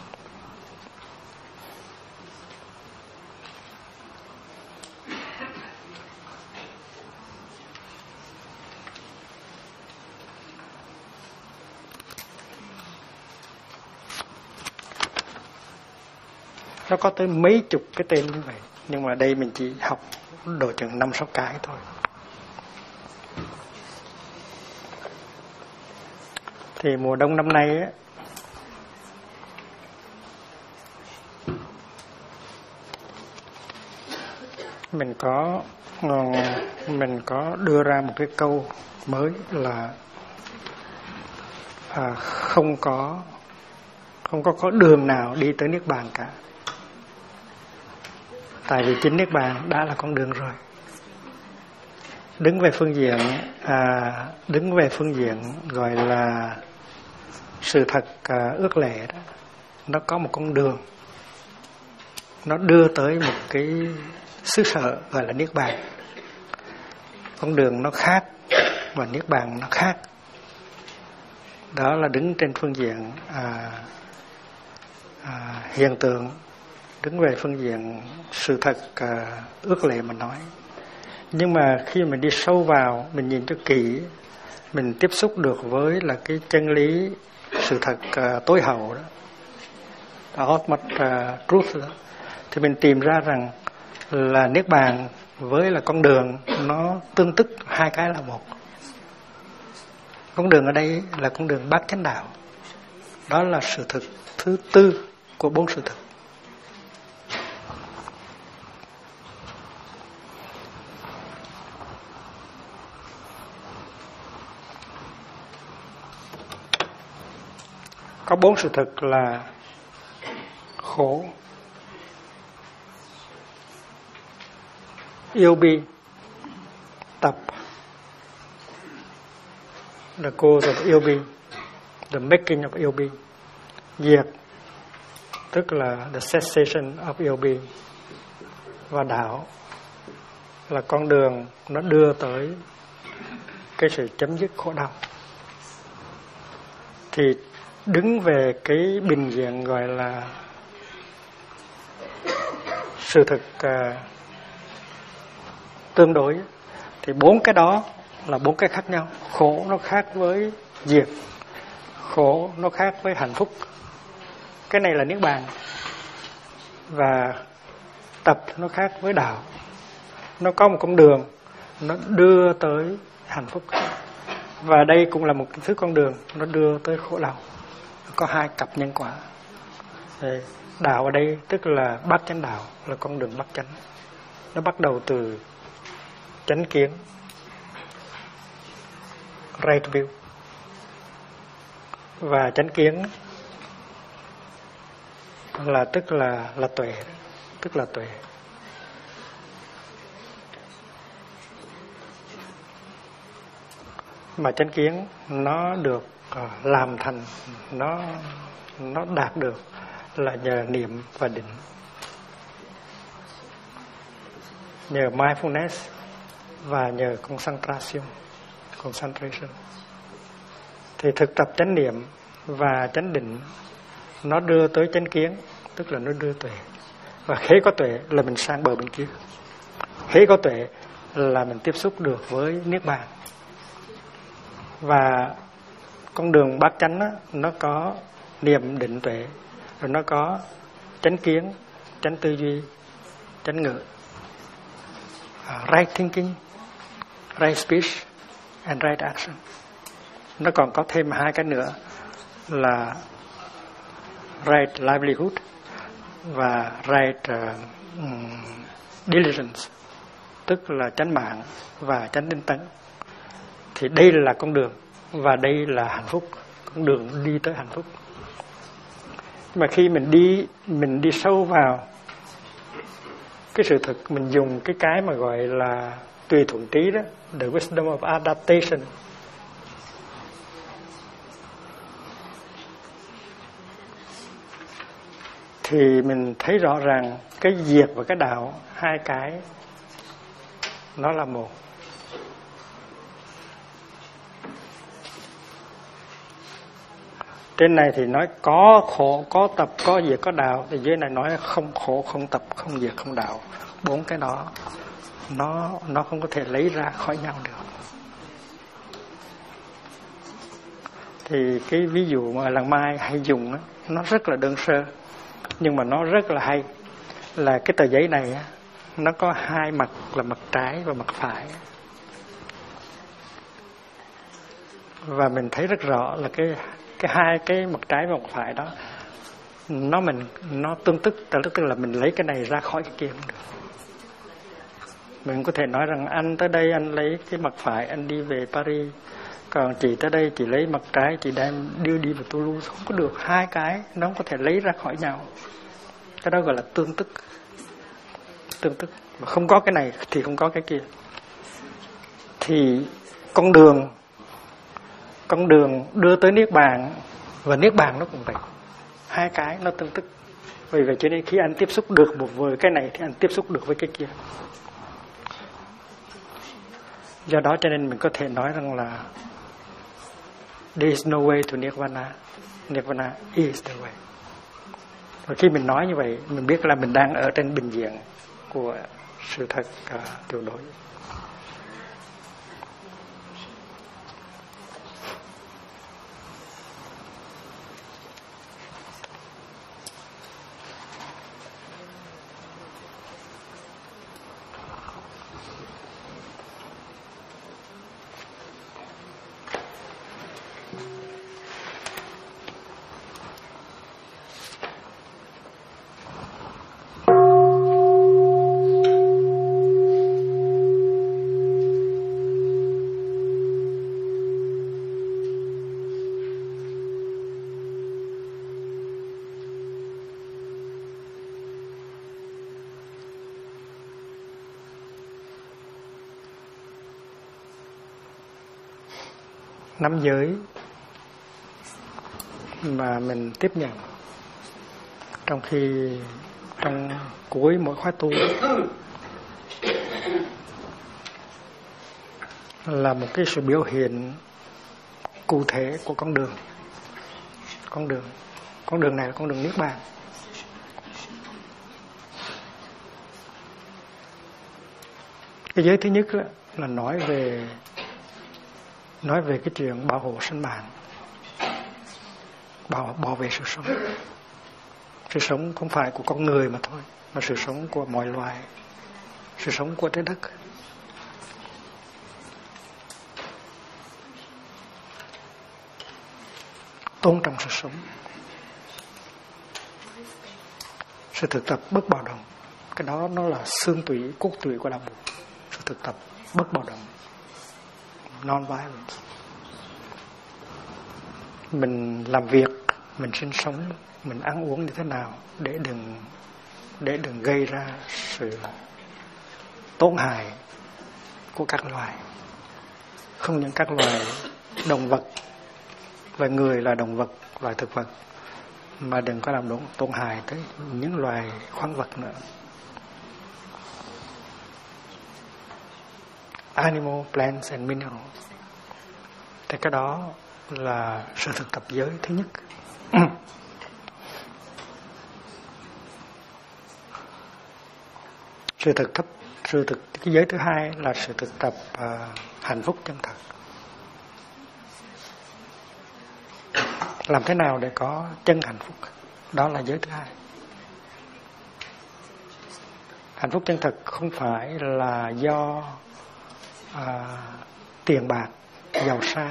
Nó có tới mấy chục cái tên như vậy, nhưng mà đây mình chỉ học độ chừng 5-6 cái thôi. Thì mùa đông năm nay á, mình có đưa ra một cái câu mới là không có đường nào đi tới Niết Bàn cả. Tại vì chính Niết Bàn đã là con đường rồi. Đứng về phương diện gọi là sự thật ước lệ đó, nó có một con đường, nó đưa tới một cái xứ sở gọi là Niết Bàn. Con đường nó khác và Niết Bàn nó khác. Đó là đứng trên phương diện hiện tượng, đứng về phương diện sự thật ước lệ mà nói. Nhưng mà khi mình đi sâu vào, mình nhìn cho kỹ, mình tiếp xúc được với là cái chân lý sự thật tối hậu đó, ultimate truth đó, thì mình tìm ra rằng là Niết Bàn với là con đường nó tương tức, hai cái là một. Con đường ở đây là con đường bát chánh đạo. Đó là sự thực thứ tư của 4 sự thực. Có 4 sự thực là khổ, yêu bi, tập, the cause of yêu bi, the making of yêu bi, diệt, tức là the cessation of yêu bi, và đạo là con đường nó đưa tới cái sự chấm dứt khổ đau. Thì đứng về cái bình diện gọi là sự thực tương đối, thì 4 cái đó là 4 cái khác nhau. Khổ nó khác với diệt, khổ nó khác với hạnh phúc. Cái này là Niết Bàn. Và tập nó khác với đạo. Nó có một con đường, nó đưa tới hạnh phúc. Và đây cũng là một thứ con đường, nó đưa tới khổ đau. có hai cặp nhân quả. Đạo ở đây tức là bát chánh đạo, là con đường bát chánh. Nó bắt đầu từ chánh kiến, right view, và chánh kiến là tức là tuệ, tức là tuệ. Mà chánh kiến nó được làm thành, nó đạt được là nhờ niệm và định, nhờ mindfulness và nhờ concentration. Thì thực tập chánh niệm và chánh định nó đưa tới chánh kiến, tức là nó đưa tuệ. Và khi có tuệ là mình sang bờ bên kia. Khi có tuệ là mình tiếp xúc được với niết bàn. Và con đường bát chánh á, nó có niệm định tuệ, rồi nó có chánh kiến, chánh tư duy, chánh ngữ, right thinking, right speech and right action. Nó còn có thêm hai cái nữa là right livelihood và right diligence, tức là chánh mạng và chánh tinh tấn. Thì đây là con đường, và đây là hạnh phúc, con đường đi tới hạnh phúc. Mà khi mình đi sâu vào cái sự thực, mình dùng cái mà gọi là tùy thuận trí đó, the wisdom of adaptation, thì mình thấy rõ ràng cái diệt và cái đạo, hai cái nó là một. Trên này thì nói có khổ, có tập, có diệt, có đạo. Thì dưới này nói không khổ, không tập, không diệt, không đạo. Bốn cái đó nó không có thể lấy ra khỏi nhau được. Thì cái ví dụ mà làng Mai hay dùng á, nó rất là đơn sơ, nhưng mà nó rất là hay. Là cái tờ giấy này á, nó có hai mặt, là mặt trái và mặt phải. Và mình thấy rất rõ là cái hai cái mặt trái và mặt phải đó nó tương tức, tức là mình lấy cái này ra khỏi cái kia không được. Mình có thể nói rằng anh tới đây anh lấy cái mặt phải, anh đi về Paris, còn chị tới đây chị lấy mặt trái, chị đem đi vào Toulouse. Không có được, hai cái nó không có thể lấy ra khỏi nhau. Cái đó gọi là tương tức. Mà không có cái này thì không có cái kia. Thì con đường đưa tới niết bàn, và niết bàn nó cũng vậy, hai cái nó tương tức. Vì vậy cho nên khi anh tiếp xúc được một với cái này thì anh tiếp xúc được với cái kia. Do đó cho nên mình có thể nói rằng là there is no way to Nirvana, Nirvana is the way. Và khi mình nói như vậy, mình biết là mình đang ở trên bình diện của sự thật tuyệt đối. Năm giới mà mình tiếp nhận trong cuối mỗi khóa tu là một cái sự biểu hiện cụ thể của con đường. Con đường này là con đường niết bàn. Cái giới thứ nhất là nói về cái chuyện bảo hộ sinh mạng, bảo vệ sự sống. Sự sống không phải của con người mà thôi, mà sự sống của mọi loài, sự sống của trái đất. tôn trọng sự sống. Sự thực tập bất bạo động, cái đó nó là xương tủy, cốt tủy của đạo Phật. Sự thực tập bất bạo động, non-violence. Mình làm việc, mình sinh sống, mình ăn uống như thế nào để đừng gây ra sự tổn hại của các loài. Không những các loài động vật, loài người là động vật, loài thực vật, mà đừng có làm tổn hại tới những loài khoáng vật nữa. Animal, plants and minerals. Thì cái đó là sự thực tập giới thứ nhất. Cái giới thứ hai là sự thực tập hạnh phúc chân thật. Làm thế nào để có chân hạnh phúc? Đó là giới thứ hai. Hạnh phúc chân thật không phải là do tiền bạc, giàu sang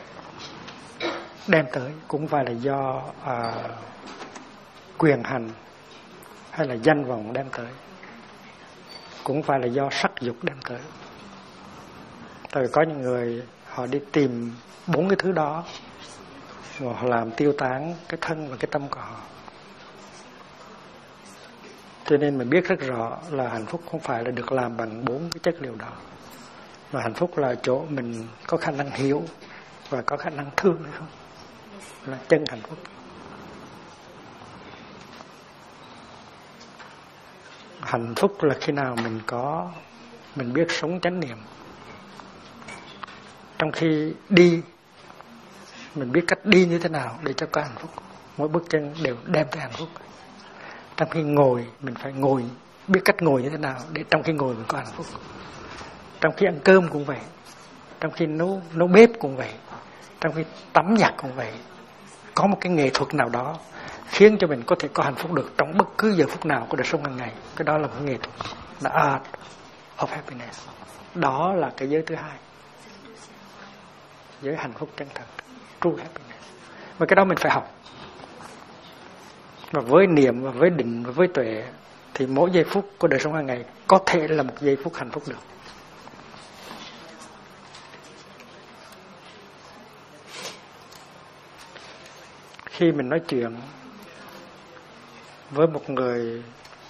đem tới, cũng phải là do quyền hành hay là danh vọng đem tới, cũng phải là do sắc dục đem tới. Tại vì có những người họ đi tìm 4 cái thứ đó và họ làm tiêu tán cái thân và cái tâm của họ. Cho nên mình biết rất rõ là hạnh phúc không phải là được làm bằng 4 cái chất liệu đó, mà hạnh phúc là chỗ mình có khả năng hiểu và có khả năng thương hay không, là chân hạnh phúc. Hạnh phúc là khi nào mình biết sống chánh niệm. Trong khi đi, mình biết cách đi như thế nào để cho có hạnh phúc. Mỗi bước chân đều đem tới hạnh phúc. Trong khi ngồi, mình phải ngồi, biết cách ngồi như thế nào để trong khi ngồi mình có hạnh phúc. Trong khi ăn cơm cũng vậy, trong khi nấu bếp cũng vậy, trong khi tắm giặt cũng vậy. Có một cái nghệ thuật nào đó khiến cho mình có thể có hạnh phúc được trong bất cứ giờ phút nào của đời sống hàng ngày. Cái đó là một nghệ thuật, là art of happiness. Đó là cái giới thứ hai, giới hạnh phúc chân thật, true happiness. Và cái đó mình phải học. Và với niệm và với định và với tuệ thì mỗi giây phút của đời sống hàng ngày có thể là một giây phút hạnh phúc được. Khi mình nói chuyện với một người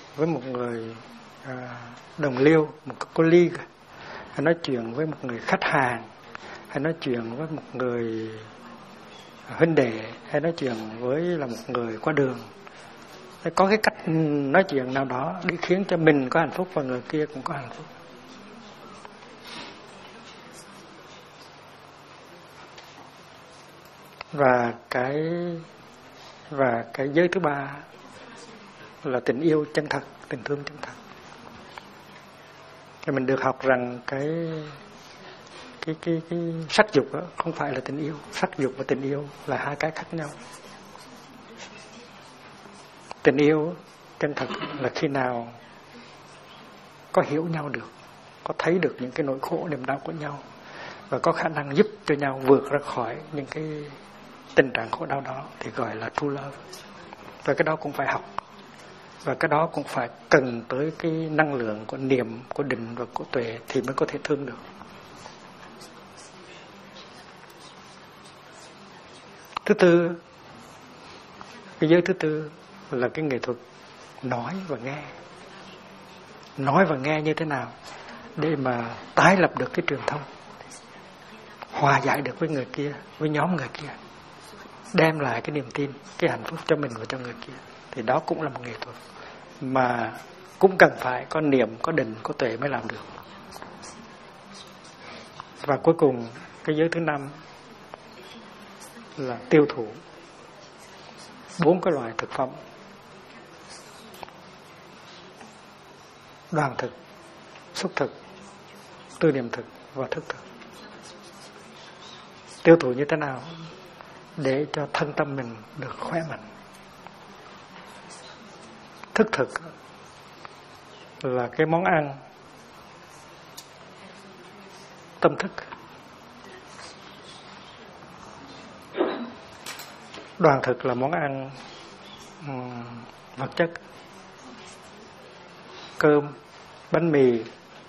đồng liêu, một colleague, hay nói chuyện với một người khách hàng, hay nói chuyện với một người huynh đệ, hay nói chuyện với là một người qua đường, có cái cách nói chuyện nào đó để khiến cho mình có hạnh phúc và người kia cũng có hạnh phúc. Và cái giới thứ ba là tình yêu chân thật, tình thương chân thật. Thì mình được học rằng cái sắc dục đó không phải là tình yêu. Sắc dục và tình yêu là hai cái khác nhau. Tình yêu chân thật là khi nào có hiểu nhau được, có thấy được những cái nỗi khổ niềm đau của nhau và có khả năng giúp cho nhau vượt ra khỏi những cái tình trạng khổ đau đó thì gọi là true love. Và cái đó cũng phải học. Và cái đó cũng phải cần tới cái năng lượng của niệm, của định và của tuệ thì mới có thể thương được. Thứ tư, cái giới thứ tư là cái nghệ thuật nói và nghe. Nói và nghe như thế nào để mà tái lập được cái truyền thông, hòa giải được với người kia, với nhóm người kia, đem lại cái niềm tin, cái hạnh phúc cho mình và cho người kia. Thì đó cũng là một nghệ thuật mà cũng cần phải có niệm, có định, có tuệ mới làm được. Và cuối cùng cái giới thứ năm là tiêu thụ 4 cái loại thực phẩm: đoàn thực, xúc thực, tư niệm thực và thức thực. Tiêu thụ như thế nào để cho thân tâm mình được khỏe mạnh. Thức thực là cái món ăn tâm thức. Đoàn thực là món ăn vật chất, cơm, bánh mì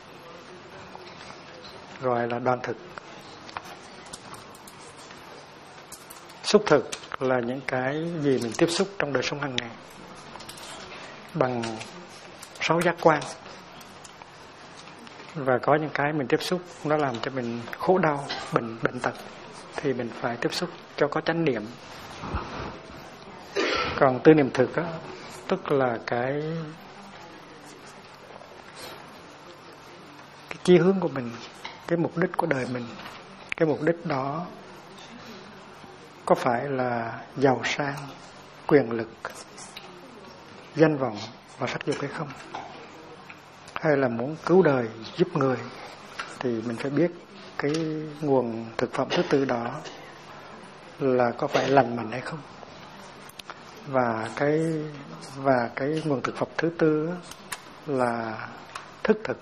gọi là đoàn thực. Xúc thực là những cái gì mình tiếp xúc trong đời sống hàng ngày bằng 6 giác quan, và có những cái mình tiếp xúc nó làm cho mình khổ đau, bệnh tật thì mình phải tiếp xúc cho có chánh niệm. Còn tư niệm thực á, tức là cái chí hướng của mình, cái mục đích của đời mình. Cái mục đích đó có phải là giàu sang, quyền lực, danh vọng và sắc dục hay không? Hay là muốn cứu đời, giúp người, thì mình phải biết cái nguồn thực phẩm thứ tư đó là có phải lành mạnh hay không. Và cái nguồn thực phẩm thứ tư là thức thực.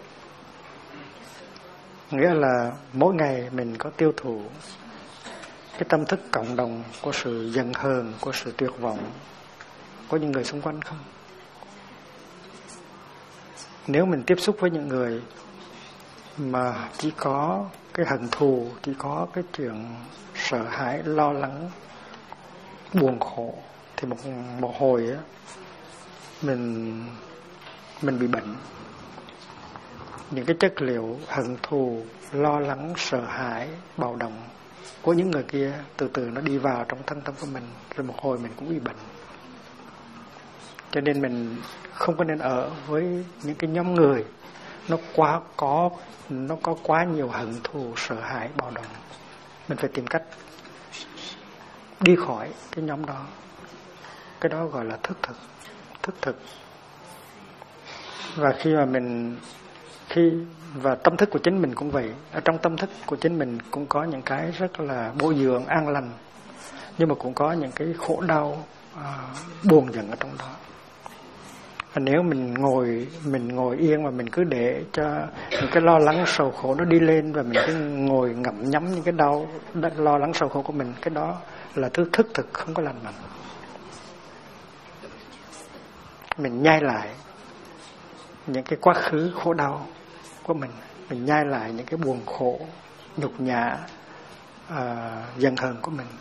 Nghĩa là mỗi ngày mình có tiêu thụ cái tâm thức cộng đồng của sự giận hờn, của sự tuyệt vọng của những người xung quanh không? Nếu mình tiếp xúc với những người mà chỉ có cái hận thù, chỉ có cái chuyện sợ hãi, lo lắng, buồn khổ, thì một hồi á, mình bị bệnh. Những cái chất liệu hận thù, lo lắng, sợ hãi, bạo động của những người kia từ từ nó đi vào trong thân tâm của mình, rồi một hồi mình cũng bị bệnh. Cho nên mình không có nên ở với những cái nhóm người nó có quá nhiều hận thù, sợ hãi, bạo động. Mình phải tìm cách đi khỏi cái nhóm đó. Cái đó gọi là thức thực. Và và tâm thức của chính mình cũng vậy. Ở trong tâm thức của chính mình cũng có những cái rất là bổ dưỡng, an lành, nhưng mà cũng có những cái khổ đau, buồn giận ở trong đó. Và nếu mình ngồi yên mà mình cứ để cho những cái lo lắng sầu khổ nó đi lên, và mình cứ ngồi ngậm nhấm những cái lo lắng sầu khổ của mình, cái đó là thứ thức thực không có lành mạnh. Mình nhai lại những cái quá khứ khổ đau của mình nhai lại những cái buồn khổ, nhục nhã, giận hờn của mình.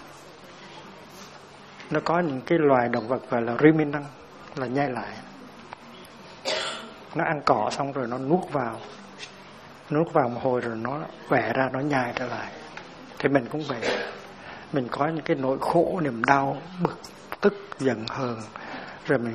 Nó có những cái loài động vật gọi là ruminant, là nhai lại. Nó ăn cỏ xong rồi nó nuốt vào một hồi rồi nó vẽ ra, nó nhai trở lại. Thì mình cũng vậy. Mình có những cái nỗi khổ, niềm đau, bực tức, giận hờn, rồi mình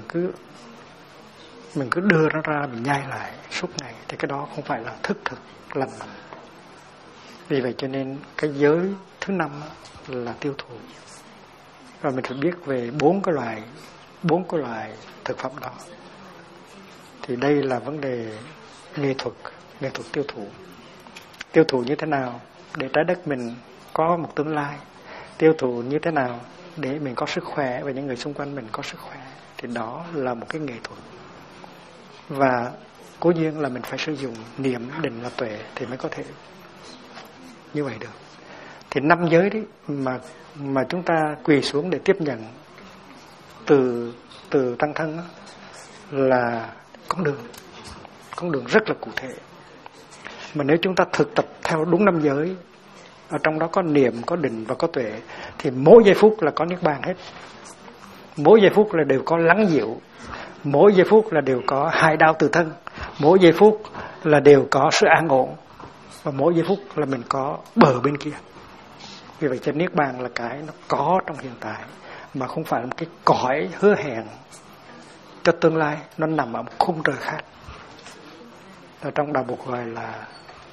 cứ đưa nó ra, mình nhai lại suốt ngày. Thì cái đó không phải là thức thực lành mạnh. Vì vậy cho nên cái giới thứ 5 là tiêu thụ. Và mình phải biết về bốn cái loại thực phẩm đó. Thì đây là vấn đề nghệ thuật tiêu thụ. Tiêu thụ như thế nào để trái đất mình có một tương lai? Tiêu thụ như thế nào để mình có sức khỏe và những người xung quanh mình có sức khỏe? Thì đó là một cái nghệ thuật. Và cố nhiên là mình phải sử dụng niệm, định và tuệ thì mới có thể như vậy được. Thì 5 giới đấy mà chúng ta quỳ xuống để tiếp nhận từ tăng thân đó, là con đường rất là cụ thể. Mà nếu chúng ta thực tập theo đúng 5 giới, ở trong đó có niệm, có định và có tuệ, thì mỗi giây phút là có niết bàn hết. Mỗi giây phút là đều có lắng dịu, mỗi giây phút là đều có hai đau từ thân, mỗi giây phút là đều có sự an ổn, và mỗi giây phút là mình có bờ bên kia. Vì vậy cho niết bàn là cái nó có trong hiện tại, mà không phải là một cái cõi hứa hẹn cho tương lai, nó nằm ở một khung trời khác. Ở trong đạo Phật gọi là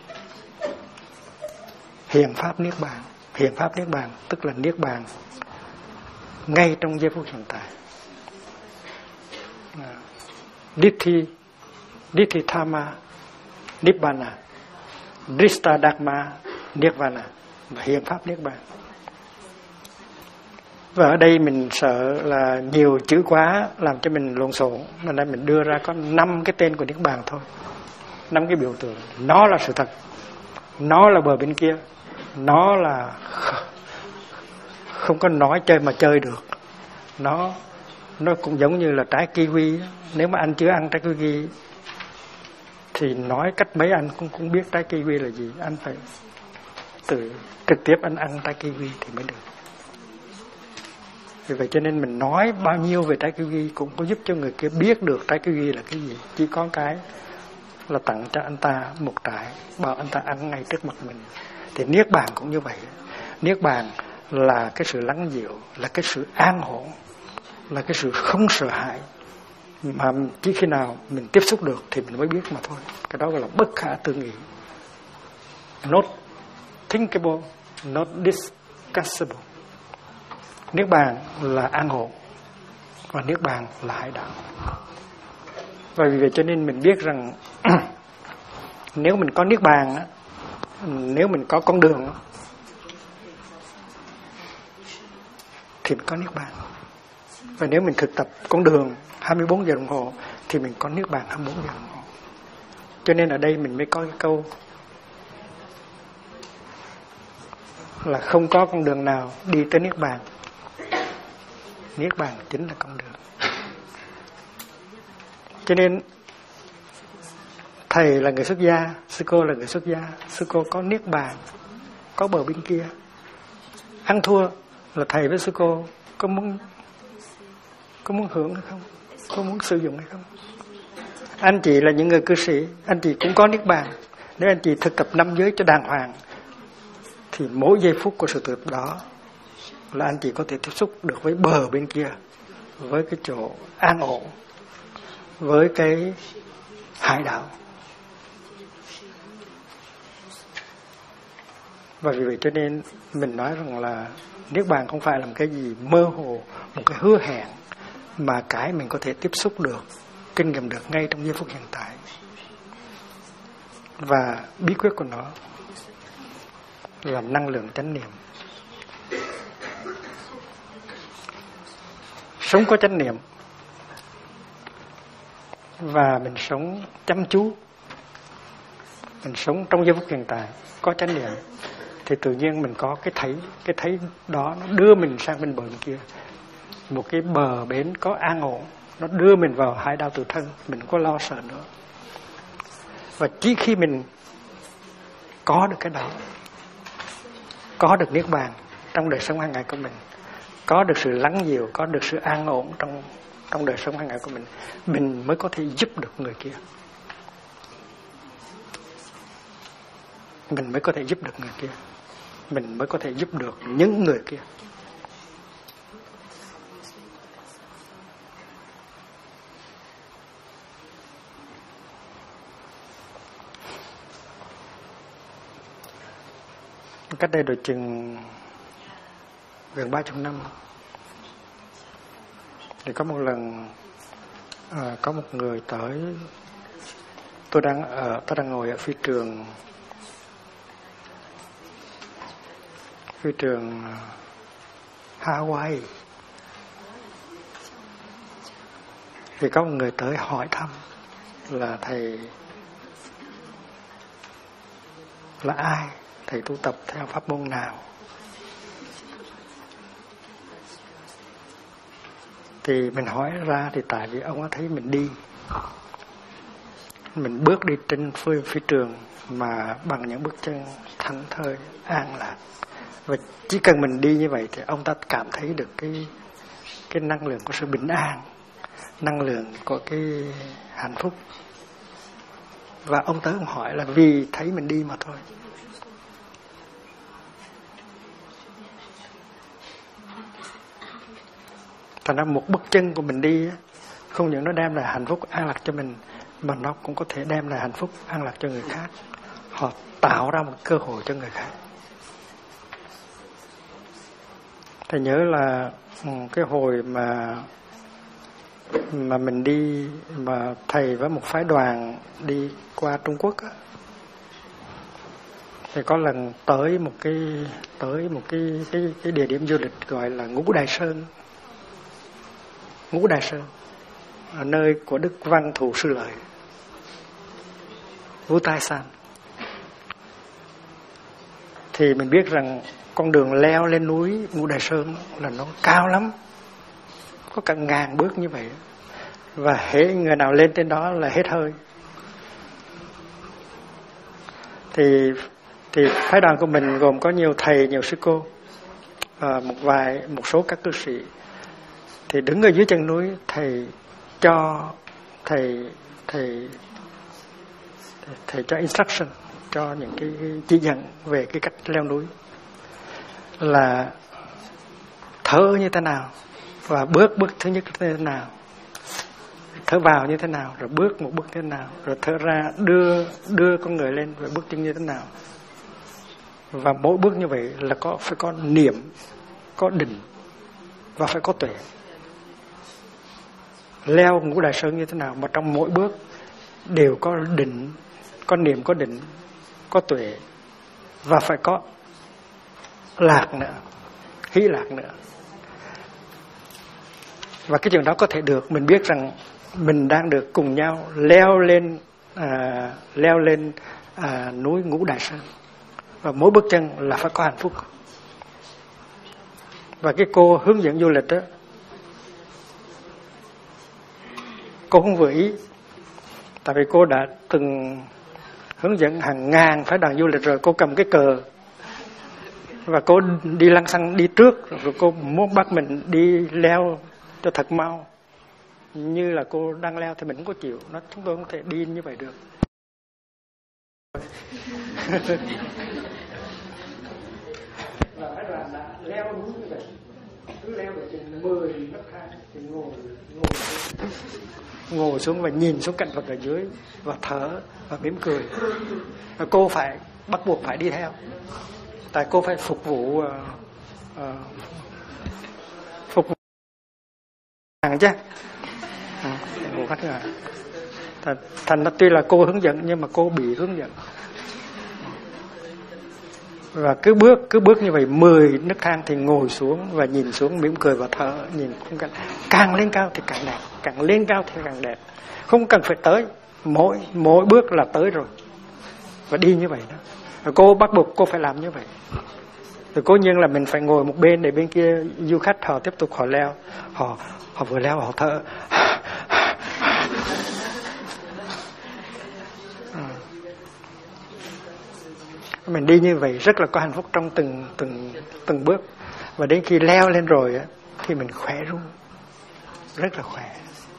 hiện pháp niết bàn. Hiện pháp niết bàn tức là niết bàn ngay trong giây phút hiện tại. Ditti Thamma Nibbana, Drista Dhamma Nirvana, và hiện pháp niết bàn. Và ở đây mình sợ là nhiều chữ quá làm cho mình lộn xộn, nên đây mình đưa ra có 5 cái tên của niết bàn thôi, 5 cái biểu tượng. Nó là sự thật, nó là bờ bên kia, nó là không có nói chơi mà chơi được, nó cũng giống như là trái kiwi. Nếu mà anh chưa ăn trái kiwi thì nói cách mấy anh cũng biết trái kiwi là gì. Anh phải trực tiếp anh ăn trái kiwi thì mới được. Vì vậy cho nên mình nói bao nhiêu về trái kiwi cũng có giúp cho người kia biết được trái kiwi là cái gì. Chỉ có cái là tặng cho anh ta một trái, bảo anh ta ăn ngay trước mặt mình. Thì Niết Bàn cũng như vậy. Niết Bàn là cái sự lắng dịu, là cái sự an ổn, là cái sự không sợ hãi, mà chỉ khi nào mình tiếp xúc được thì mình mới biết mà thôi. Cái đó gọi là bất khả tư nghị. Not thinkable, not discussable. Niết Bàn là an ổn và Niết Bàn là hải đạo. Và vì vậy cho nên mình biết rằng nếu mình có Niết Bàn, nếu mình có con đường thì mình có Niết Bàn. Và nếu mình thực tập con đường 24 giờ đồng hồ thì mình có Niết Bàn 24 giờ đồng hồ. Cho nên ở đây mình mới có cái câu là không có con đường nào đi tới Niết Bàn. Niết Bàn chính là con đường. Cho nên thầy là người xuất gia, sư cô là người xuất gia. Sư cô có Niết Bàn, có bờ bên kia. Ăn thua là thầy với sư cô có muốn hưởng hay không, có muốn sử dụng hay không. Anh chị là những người cư sĩ, anh chị cũng có Niết Bàn. Nếu anh chị thực tập 5 giới cho đàng hoàng thì mỗi giây phút của sự thực tập đó là anh chị có thể tiếp xúc được với bờ bên kia, với cái chỗ an ổn, với cái hải đạo. Và vì vậy cho nên mình nói rằng là Niết Bàn không phải là một cái gì mơ hồ, một cái hứa hẹn, mà cái mình có thể tiếp xúc được, kinh nghiệm được ngay trong giây phút hiện tại. Và bí quyết của nó là năng lượng chánh niệm. Sống có chánh niệm và mình sống chăm chú, mình sống trong giây phút hiện tại có chánh niệm thì tự nhiên mình có cái thấy đó nó đưa mình sang bên bờ kia, một cái bờ bến có an ổn, nó đưa mình vào hải đạo tự thân, mình không có lo sợ nữa. Và chỉ khi mình có được cái đó, có được Niết Bàn trong đời sống hàng ngày của mình, có được sự lắng dịu, có được sự an ổn trong đời sống hàng ngày của mình mới có thể giúp được người kia. Mình mới có thể giúp được người kia. Mình mới có thể giúp được những người kia. Cách đây độ chừng gần 30 năm thì có một lần có một người tới, tôi đang ngồi ở phi trường Hawaii, thì có một người tới hỏi thăm là thầy là ai, thầy tu tập theo pháp môn nào. Thì mình hỏi ra thì tại vì ông ấy thấy mình đi, mình bước đi trên phi trường mà bằng những bước chân thảnh thơi an lạc. Và chỉ cần mình đi như vậy thì ông ta cảm thấy được cái năng lượng của sự bình an, năng lượng của cái hạnh phúc. Và ông tới ông hỏi là vì thấy mình đi mà thôi. Thành ra một bước chân của mình đi không những nó đem lại hạnh phúc an lạc cho mình, mà nó cũng có thể đem lại hạnh phúc an lạc cho người khác. Họ tạo ra một cơ hội cho người khác. Thầy nhớ là cái hồi mà mình đi, mà thầy với một phái đoàn đi qua Trung Quốc á, thì có lần tới một cái địa điểm du lịch gọi là Ngũ Đài Sơn, ở nơi của Đức Văn Thù Sư Lợi, Wu Tai San. Thì mình biết rằng con đường leo lên núi Ngũ Đài Sơn là nó cao lắm, có cả ngàn bước như vậy, và hễ người nào lên trên đó là hết hơi. Thì phái đoàn của mình gồm có nhiều thầy, nhiều sư cô, một số các cư sĩ. Thì đứng ở dưới chân núi, thầy cho instruction, cho những cái chỉ dẫn về cái cách leo núi, là thở như thế nào và bước thứ nhất như thế nào, thở vào như thế nào, rồi bước một bước thế nào, rồi thở ra đưa con người lên, rồi bước chân như thế nào. Và mỗi bước như vậy là phải có niệm, có định và phải có tuệ. Leo Ngũ Đại Sơn như thế nào mà trong mỗi bước đều có định, có niệm, có định, có tuệ, và phải có lạc nữa, hỷ lạc nữa. Và cái chuyện đó có thể được, mình biết rằng mình đang được cùng nhau leo lên núi Ngũ Đại Sơn, và mỗi bước chân là phải có hạnh phúc. Và cái cô hướng dẫn du lịch đó, cô không vừa ý, tại vì cô đã từng hướng dẫn hàng ngàn phái đoàn du lịch rồi. Cô cầm cái cờ và cô đi lăng xăng đi trước, rồi cô muốn bắt mình đi leo cho thật mau. Như là cô đang leo thì mình không có chịu. Chúng tôi không thể đi như vậy được. Và phái đoàn đã leo núi như vậy, cứ leo được chừng 10 nấc thang thì ngồi xuống và nhìn xuống cảnh vật ở dưới và thở và mỉm cười. Và cô bắt buộc phải đi theo, tại cô phải phục vụ hàng chứ, phục vụ khách hàng. Thành ra tuy là cô hướng dẫn nhưng mà cô bị hướng dẫn. Và cứ bước như vậy 10 nấc thang thì ngồi xuống và nhìn xuống, mỉm cười và thở, nhìn khung cảnh. Càng lên cao thì càng đẹp, càng lên cao thì càng đẹp. Không cần phải tới, mỗi bước là tới rồi. Và đi như vậy đó. Và cô bắt buộc cô phải làm như vậy. Rồi cố nhiên là mình phải ngồi một bên để bên kia du khách họ tiếp tục họ leo. Họ vừa leo họ thở. Mình đi như vậy rất là có hạnh phúc trong từng bước. Và đến khi leo lên rồi á, thì mình khỏe luôn, rất là khỏe.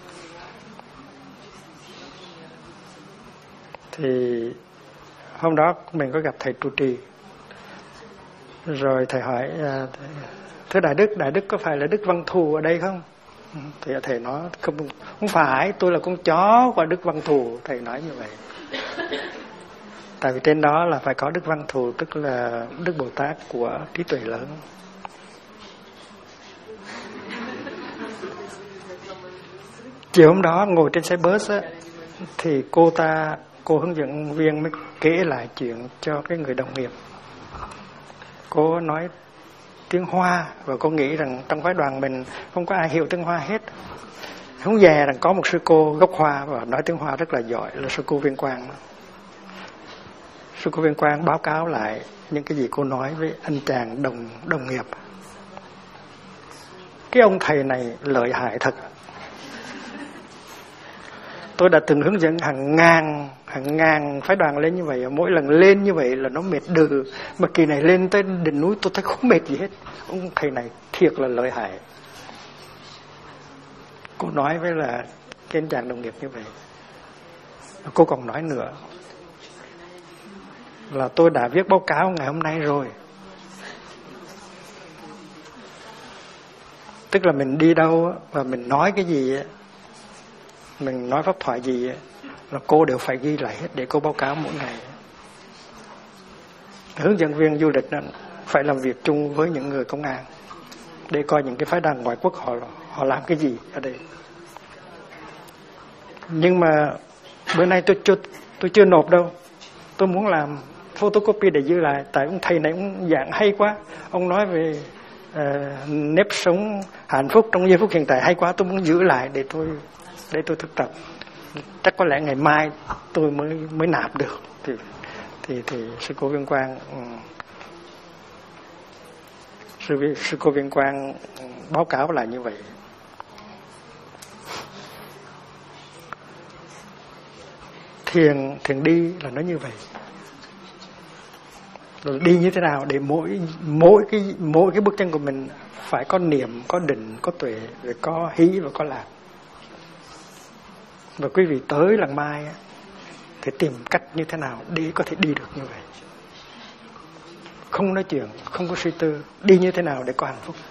Thì hôm đó mình có gặp thầy trụ trì, rồi thầy hỏi: thưa Đại Đức có phải là Đức Văn Thù ở đây không? Thì thầy nói: không phải, tôi là con chó của Đức Văn Thù. Thầy nói như vậy. Tại vì trên đó là phải có Đức Văn Thù, tức là Đức Bồ Tát của trí tuệ lớn. Chiều hôm đó ngồi trên xe bus á, thì cô hướng dẫn viên mới kể lại chuyện cho cái người đồng nghiệp. Cô nói tiếng Hoa và cô nghĩ rằng trong phái đoàn mình không có ai hiểu tiếng Hoa hết. Không dè rằng có một sư cô gốc Hoa và nói tiếng Hoa rất là giỏi, là sư cô Viên Quang. Sư cô Viên Quang báo cáo lại những cái gì cô nói với anh chàng đồng nghiệp. Cái ông thầy này lợi hại thật. Tôi đã từng hướng dẫn hàng ngàn phái đoàn lên như vậy. Mỗi lần lên như vậy là nó mệt đừ. Mà kỳ này lên tới đỉnh núi tôi thấy không mệt gì hết. Ông thầy này thiệt là lợi hại. Cô nói với là cái anh chàng đồng nghiệp như vậy. Cô còn nói nữa là tôi đã viết báo cáo ngày hôm nay rồi. Tức là mình đi đâu và mình nói cái gì, mình nói pháp thoại gì là cô đều phải ghi lại hết để cô báo cáo mỗi ngày. Hướng dẫn viên du lịch phải làm việc chung với những người công an để coi những cái phái đoàn ngoại quốc họ làm cái gì ở đây. Nhưng mà bữa nay tôi chưa nộp đâu. Tôi muốn làm photocopy để giữ lại. Tại ông thầy này ông giảng hay quá. Ông nói về nếp sống hạnh phúc trong giây phút hiện tại hay quá. Tôi muốn giữ lại để tôi thực tập. Chắc có lẽ ngày mai tôi mới nạp được. Thì sư cô Viên Quang sư cô Viên Quang báo cáo lại như vậy. thiền đi là nó như vậy. Rồi đi như thế nào để mỗi cái bước chân của mình phải có niệm, có định, có tuệ, rồi có hỷ và có lạc. Và quý vị tới Làng Mai thì tìm cách như thế nào để có thể đi được như vậy. Không nói chuyện, không có suy tư, đi như thế nào để có hạnh phúc.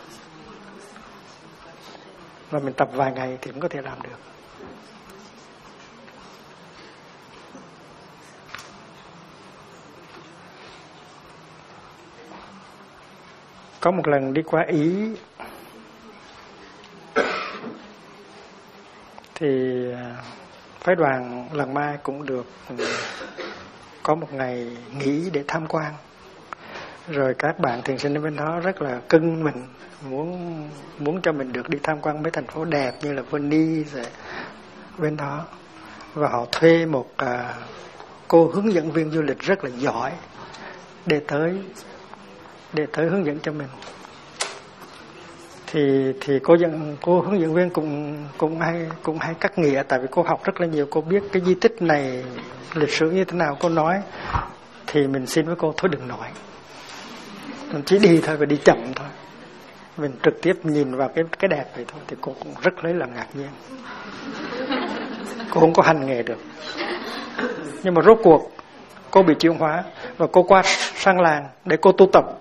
Và mình tập vài ngày thì cũng có thể làm được. Có một lần đi qua Ý thì phái đoàn Làng Mai cũng được có một ngày nghỉ để tham quan. Rồi các bạn thiền sinh ở bên đó rất là cưng mình, muốn cho mình được đi tham quan mấy thành phố đẹp như là Venice rồi bên đó. Và họ thuê một cô hướng dẫn viên du lịch rất là giỏi để tới hướng dẫn cho mình. Thì cô hướng dẫn viên cũng hay cắt nghĩa, tại vì cô học rất là nhiều, cô biết cái di tích này lịch sử như thế nào. Cô nói thì mình xin với cô thôi đừng nói, mình chỉ đi thôi và đi chậm thôi, mình trực tiếp nhìn vào cái đẹp vậy thôi. Thì cô cũng rất lấy làm ngạc nhiên, cô không có hành nghề được. Nhưng mà rốt cuộc cô bị chuyển hóa và cô qua sang làng để cô tu tập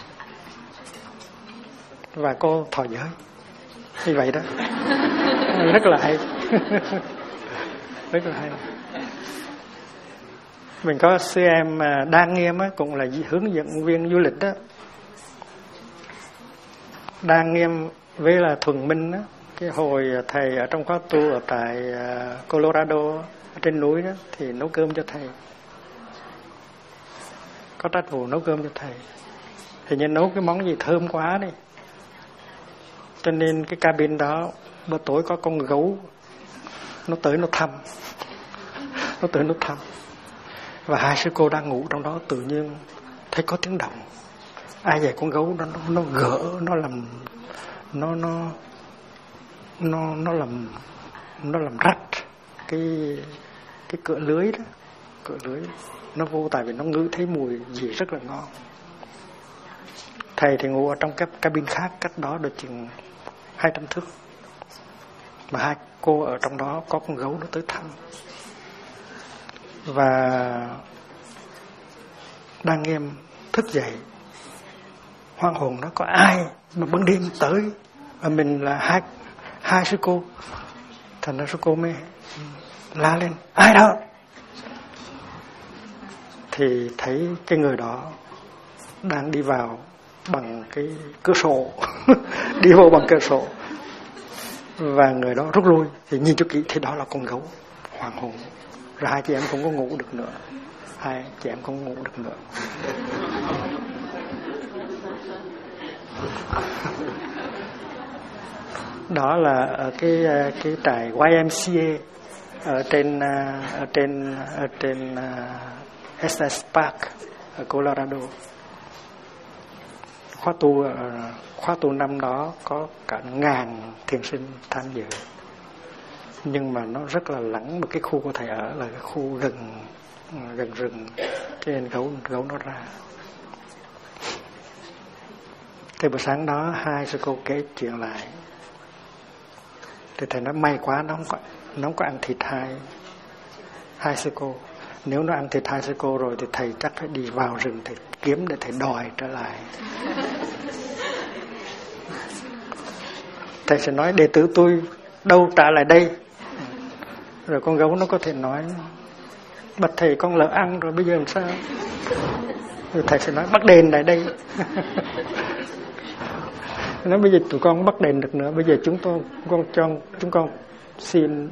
và cô thọ giới như vậy đó. Rất là hay. Rất là hay. Mình có sư em Đan Nghiêm á, cũng là hướng dẫn viên du lịch đó. Đan Nghiêm với là Thuần Minh á, cái hồi thầy ở trong khóa tu ở tại Colorado ở trên núi đó thì nấu cơm cho thầy, có trách vụ nấu cơm cho thầy. Thì nhân nấu cái món gì thơm quá đi, cho nên cái cabin đó bữa tối có con gấu nó tới nó thăm. Và hai sư cô đang ngủ trong đó, tự nhiên thấy có tiếng động. Ai vậy? Con gấu nó gỡ, nó làm rách cái cửa lưới đó. Cửa lưới nó vô, tại vì nó ngửi thấy mùi gì rất là ngon. Thầy thì ngủ ở trong cái cabin khác, cách đó được chừng 200 thước. Mà hai cô ở trong đó có con gấu nó tới thăm. Và Đan Nghiêm thức dậy hoang hồn, nó có ai mà ban đêm tới, và mình là hai sư cô. Thành ra sư cô mới la lên ai đó, thì thấy cái người đó đang đi vào bằng cái cửa sổ. Đi vô bằng cửa sổ, và người đó rút lui. Thì nhìn cho kỹ thì đó là con gấu. Hoàng hồn. Rồi hai chị em không có ngủ được nữa. Đó là ở cái trại YMCA ở trên SS Park ở Colorado. Khóa tu năm đó có cả 1000 thiền sinh tham dự. Nhưng mà nó rất là lắng. Một cái khu của thầy ở là cái khu gần rừng, cho nên gấu nó ra. Thì buổi sáng đó hai sư cô kể chuyện lại. Thì thầy nói may quá nó không có ăn thịt hai sư cô. Nếu nó ăn thịt hai sư cô rồi thì thầy chắc phải đi vào rừng thầy kiếm để thầy đòi trở lại. Thầy sẽ nói đệ tử tôi đâu trả lại đây. Rồi con gấu nó có thể nói bạch thầy con lỡ ăn rồi bây giờ làm sao. Rồi thầy sẽ nói bắt đền lại đây. Nói bây giờ tụi con không bắt đền được nữa, bây giờ chúng con xin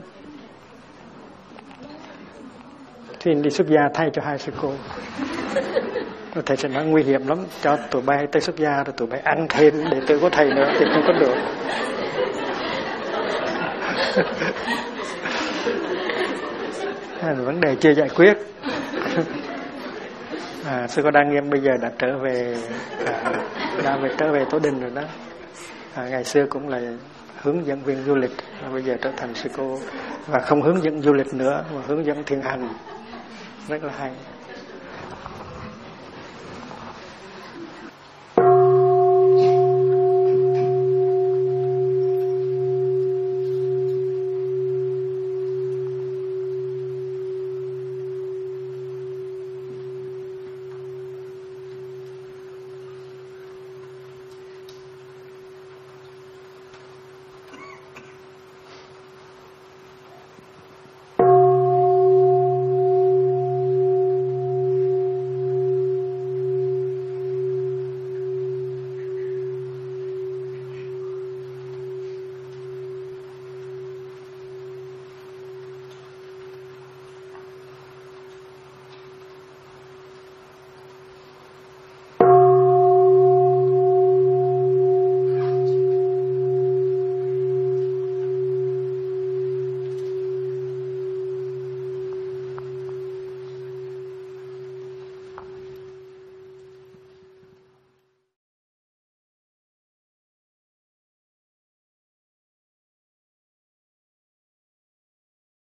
đi xuất gia thay cho hai sư cô. Rồi thầy sẽ nói nguy hiểm lắm, cho tụi bay tới xuất gia rồi tụi bay ăn thêm đệ tử của thầy nữa thì không có được. Vấn đề chưa giải quyết. Sư cô Đan Nghiêm bây giờ đã trở về Tổ Đình rồi đó. Ngày xưa cũng là hướng dẫn viên du lịch, và bây giờ trở thành sư cô và không hướng dẫn du lịch nữa mà hướng dẫn thiền hành, rất là hay.